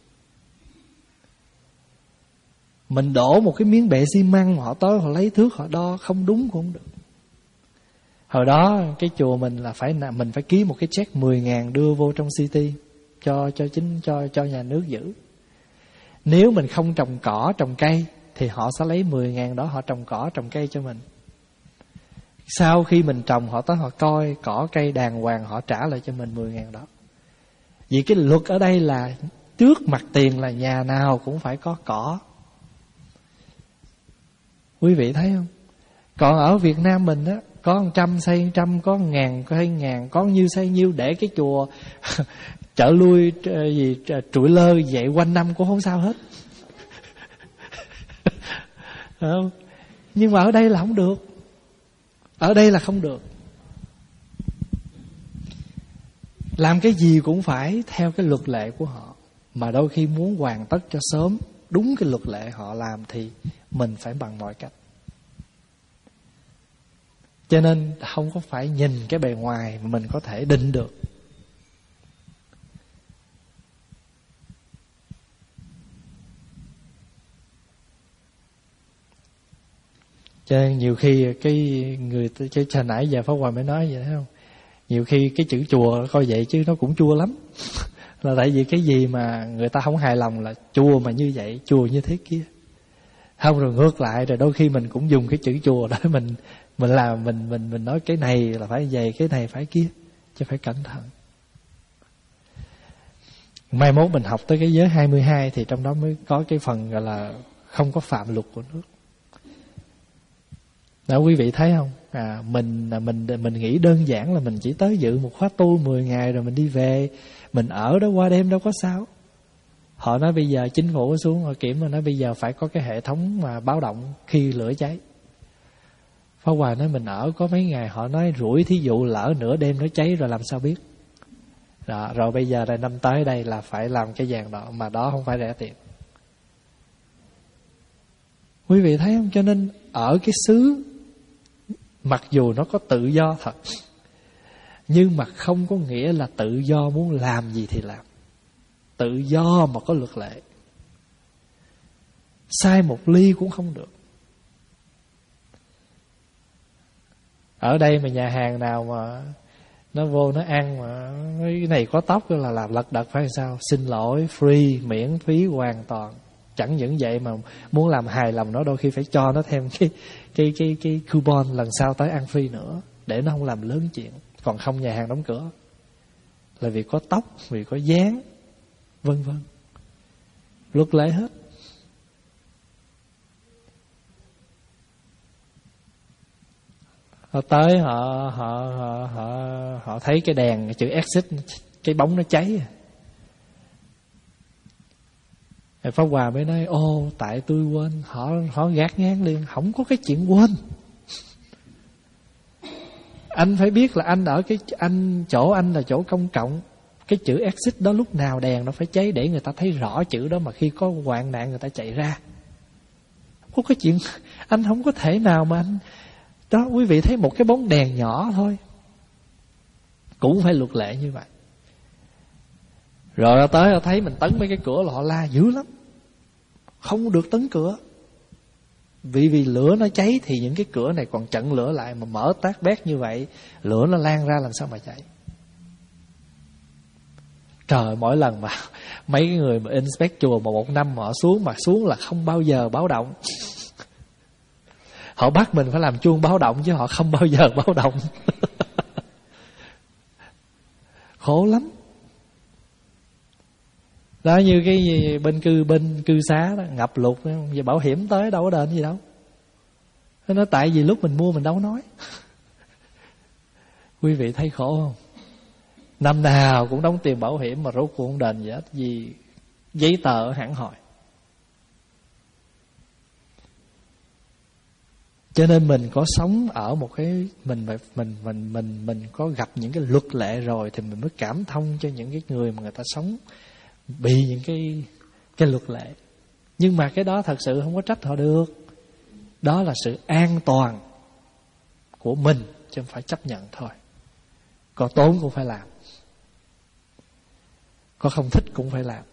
Mình đổ một cái miếng bệ xi măng mà họ tới họ lấy thước họ đo không đúng cũng không được. Hồi đó cái chùa mình là phải mình phải ký một cái check mười ngàn đưa vô trong city cho cho chính cho cho nhà nước giữ. Nếu mình không trồng cỏ trồng cây thì họ sẽ lấy mười ngàn đó họ trồng cỏ trồng cây cho mình. Sau khi mình trồng họ tới họ coi cỏ cây đàng hoàng họ trả lại cho mình mười ngàn đó. Vì cái luật ở đây là trước mặt tiền là nhà nào cũng phải có cỏ. Quý vị thấy không? Còn ở Việt Nam mình á, có một trăm xây một trăm, có một ngàn xây một ngàn, có nhiêu xây nhiêu, để cái chùa chợ lui gì trụi lơ vậy quanh năm cũng không sao hết. Không? Nhưng mà ở đây là không được. Ở đây là không được. Làm cái gì cũng phải theo cái luật lệ của họ. Mà đôi khi muốn hoàn tất cho sớm, đúng cái luật lệ họ làm thì mình phải bằng mọi cách. Cho nên không có phải nhìn cái bề ngoài mà mình có thể định được. Cho nên nhiều khi cái người cái hồi nãy giờ Pháp Hòa mới nói vậy thấy không? Nhiều khi cái chữ chùa coi vậy chứ nó cũng chua lắm. Là tại vì cái gì mà người ta không hài lòng là chùa mà như vậy, chùa như thế kia. Không, rồi ngược lại rồi đôi khi mình cũng dùng cái chữ chùa đó mình mình làm mình mình mình nói cái này là phải vậy, cái này phải kia, chứ phải cẩn thận. Mai mốt mình học tới cái giới hai mươi hai thì trong đó mới có cái phần gọi là không có phạm luật của nước. Đó, quý vị thấy không? À, mình mình mình nghĩ đơn giản là mình chỉ tới dự một khóa tu mười ngày rồi mình đi về, mình ở đó qua đêm đâu có sao. Họ nói bây giờ chính phủ xuống họ kiểm, mà nói bây giờ phải có cái hệ thống mà báo động khi lửa cháy. Pháp Hòa nói mình ở có mấy ngày, họ nói rủi thí dụ lỡ nửa đêm nó cháy rồi làm sao biết. Đó, rồi bây giờ là năm tới đây là phải làm cái vàng đó, mà đó không phải rẻ tiền. Quý vị thấy không? Cho nên ở cái xứ mặc dù nó có tự do thật, nhưng mà không có nghĩa là tự do muốn làm gì thì làm. Tự do mà có luật lệ. Sai một ly cũng không được. Ở đây mà nhà hàng nào mà nó vô nó ăn mà cái này có tóc là làm lật đật phải sao? Xin lỗi, free, miễn phí hoàn toàn. Chẳng những vậy mà muốn làm hài lòng nó đôi khi phải cho nó thêm cái cái cái cái coupon lần sau tới ăn free nữa để nó không làm lớn chuyện. Còn không nhà hàng đóng cửa. Là vì có tóc, vì có dáng, vân vân. Luật lệ hết. Họ tới họ họ họ họ họ thấy cái đèn chữ exit, cái bóng nó cháy. Rồi Pháp Hòa mới nói ô tại tôi quên. Họ họ gạt ngang liền, không có cái chuyện quên. Anh phải biết là anh ở cái anh chỗ anh là chỗ công cộng, cái chữ exit đó lúc nào đèn nó phải cháy để người ta thấy rõ chữ đó, mà khi có hoạn nạn người ta chạy ra. Không có cái chuyện, anh không có thể nào mà anh đó. Quý vị thấy một cái bóng đèn nhỏ thôi cũng phải luật lệ như vậy. Rồi tới thấy mình tấn mấy cái cửa là họ la dữ lắm, không được tấn cửa. Vì vì lửa nó cháy thì những cái cửa này còn chặn lửa lại, mà mở tát bét như vậy lửa nó lan ra làm sao mà chạy. Trời, mỗi lần mà mấy cái người mà inspect chùa mà một năm mà họ xuống, mà xuống là không bao giờ báo động. Họ bắt mình phải làm chuông báo động chứ họ không bao giờ báo động. Khổ lắm. Đó, như cái gì bên cư bên cư xá đó, ngập lụt, giờ bảo hiểm tới đâu có đền gì đâu. Nó tại vì lúc mình mua mình đâu có nói. Quý vị thấy khổ không? Năm nào cũng đóng tiền bảo hiểm mà rốt cuộc không đền gì hết, vì giấy tờ hẳn hoi. Cho nên mình có sống ở một cái mình mình mình mình mình có gặp những cái luật lệ rồi thì mình mới cảm thông cho những cái người mà người ta sống bị những cái cái luật lệ. Nhưng mà cái đó thật sự không có trách họ được. Đó là sự an toàn của mình, chứ không phải chấp nhận thôi. Có tốn cũng phải làm, có không thích cũng phải làm.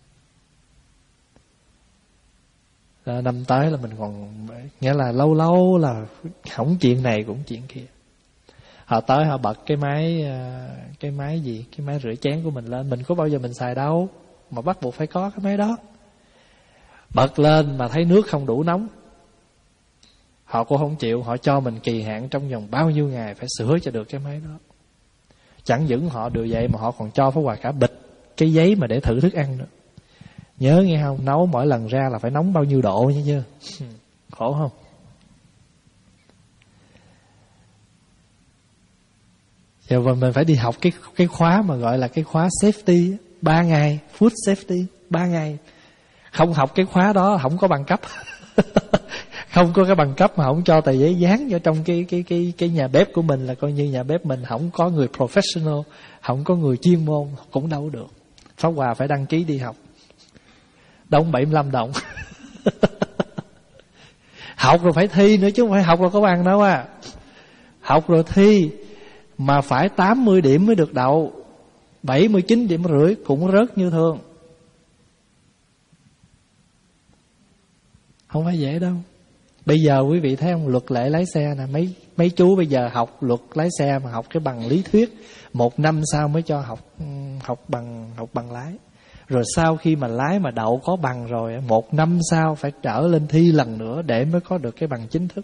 Rồi năm tới là mình còn, nghĩa là lâu lâu là hỏng chuyện này cũng chuyện kia. Họ tới họ bật cái máy cái máy gì, cái máy rửa chén của mình lên, mình có bao giờ mình xài đâu mà bắt buộc phải có cái máy đó. Bật lên mà thấy nước không đủ nóng, họ cũng không chịu, họ cho mình kỳ hạn trong vòng bao nhiêu ngày phải sửa cho được cái máy đó. Chẳng những họ được vậy mà họ còn cho phải hoài cả bịch cái giấy mà để thử thức ăn nữa. Nhớ nghe không, nấu mỗi lần ra là phải nóng bao nhiêu độ nha chưa? Khổ không? Giờ mình phải đi học cái cái khóa mà gọi là cái khóa safety, ba ngày, food safety, ba ngày. Không học cái khóa đó không có bằng cấp. Không có cái bằng cấp mà không cho tờ giấy dán vào trong cái cái cái cái nhà bếp của mình là coi như nhà bếp mình không có người professional, không có người chuyên môn cũng đâu được. Pháp Hòa phải đăng ký đi học, đóng bảy mươi lăm đồng. Học rồi phải thi nữa chứ không phải học rồi có bằng đâu à. Học rồi thi mà phải tám mươi điểm mới được đậu, bảy mươi chín điểm rưỡi cũng rớt như thường. Không phải dễ đâu. Bây giờ quý vị thấy không, luật lệ lái xe nè, mấy mấy chú bây giờ học luật lái xe mà học cái bằng lý thuyết, một năm sau mới cho học học bằng học bằng lái. Rồi sau khi mà lái mà đậu có bằng rồi, một năm sau phải trở lên thi lần nữa để mới có được cái bằng chính thức.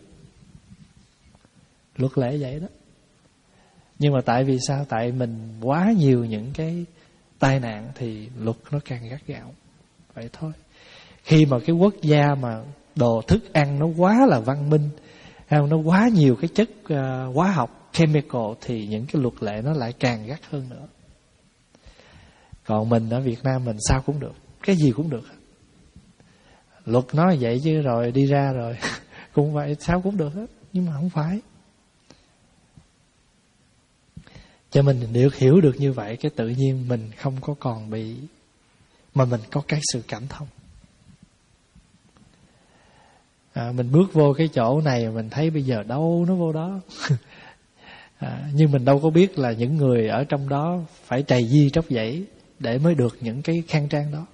Luật lệ vậy đó. Nhưng mà tại vì sao? Tại mình quá nhiều những cái tai nạn thì luật nó càng gắt gao. Vậy thôi. Khi mà cái quốc gia mà đồ thức ăn nó quá là văn minh, nó quá nhiều cái chất uh, hóa học, chemical, thì những cái luật lệ nó lại càng gắt hơn nữa. Còn mình ở Việt Nam mình sao cũng được, cái gì cũng được. Luật nói vậy chứ rồi đi ra rồi cũng vậy, sao cũng được hết. Nhưng mà không phải. Cho mình được hiểu được như vậy, cái tự nhiên mình không có còn bị, mà mình có cái sự cảm thông. À, mình bước vô cái chỗ này mình thấy bây giờ đâu nó vô đó. À, nhưng mình đâu có biết là những người ở trong đó phải trầy di tróc dãy để mới được những cái khang trang đó.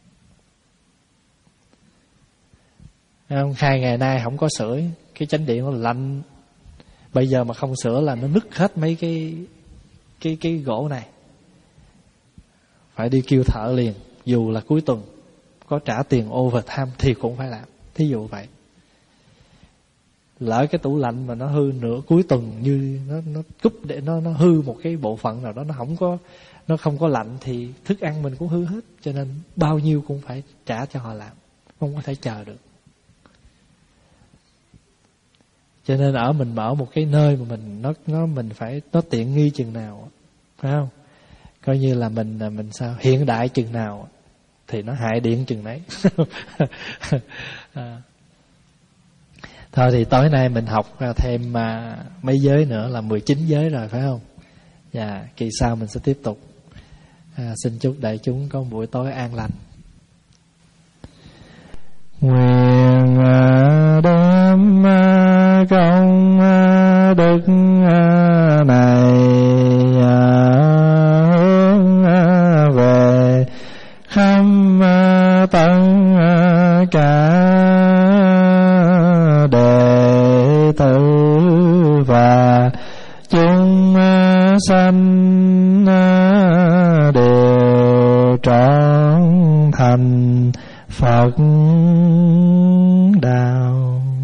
Hai ngày nay không có sưởi, cái chánh điện nó lạnh. Bây giờ mà không sửa là nó nứt hết mấy cái cái cái gỗ này. Phải đi kêu thợ liền, dù là cuối tuần có trả tiền overtime thì cũng phải làm. Thí dụ vậy. Lỡ cái tủ lạnh mà nó hư nửa cuối tuần, như nó nó cúp để nó nó hư một cái bộ phận nào đó, nó không có nó không có lạnh thì thức ăn mình cũng hư hết. Cho nên bao nhiêu cũng phải trả cho họ làm, không có thể chờ được. Cho nên ở mình ở một cái nơi mà mình nó nó mình phải nó tiện nghi chừng nào, phải không? Coi như là mình mình sao hiện đại chừng nào thì nó hại điện chừng đấy. À. Thôi thì tối nay mình học thêm mà mấy giới nữa là mười chín giới rồi, phải không? Dạ, kỳ sau mình sẽ tiếp tục. À, xin chúc đại chúng có một buổi tối an lành. Nguyện đem công đức này hướng về khắp tất cả đệ tử và chúng sanh đều trọn thành Phật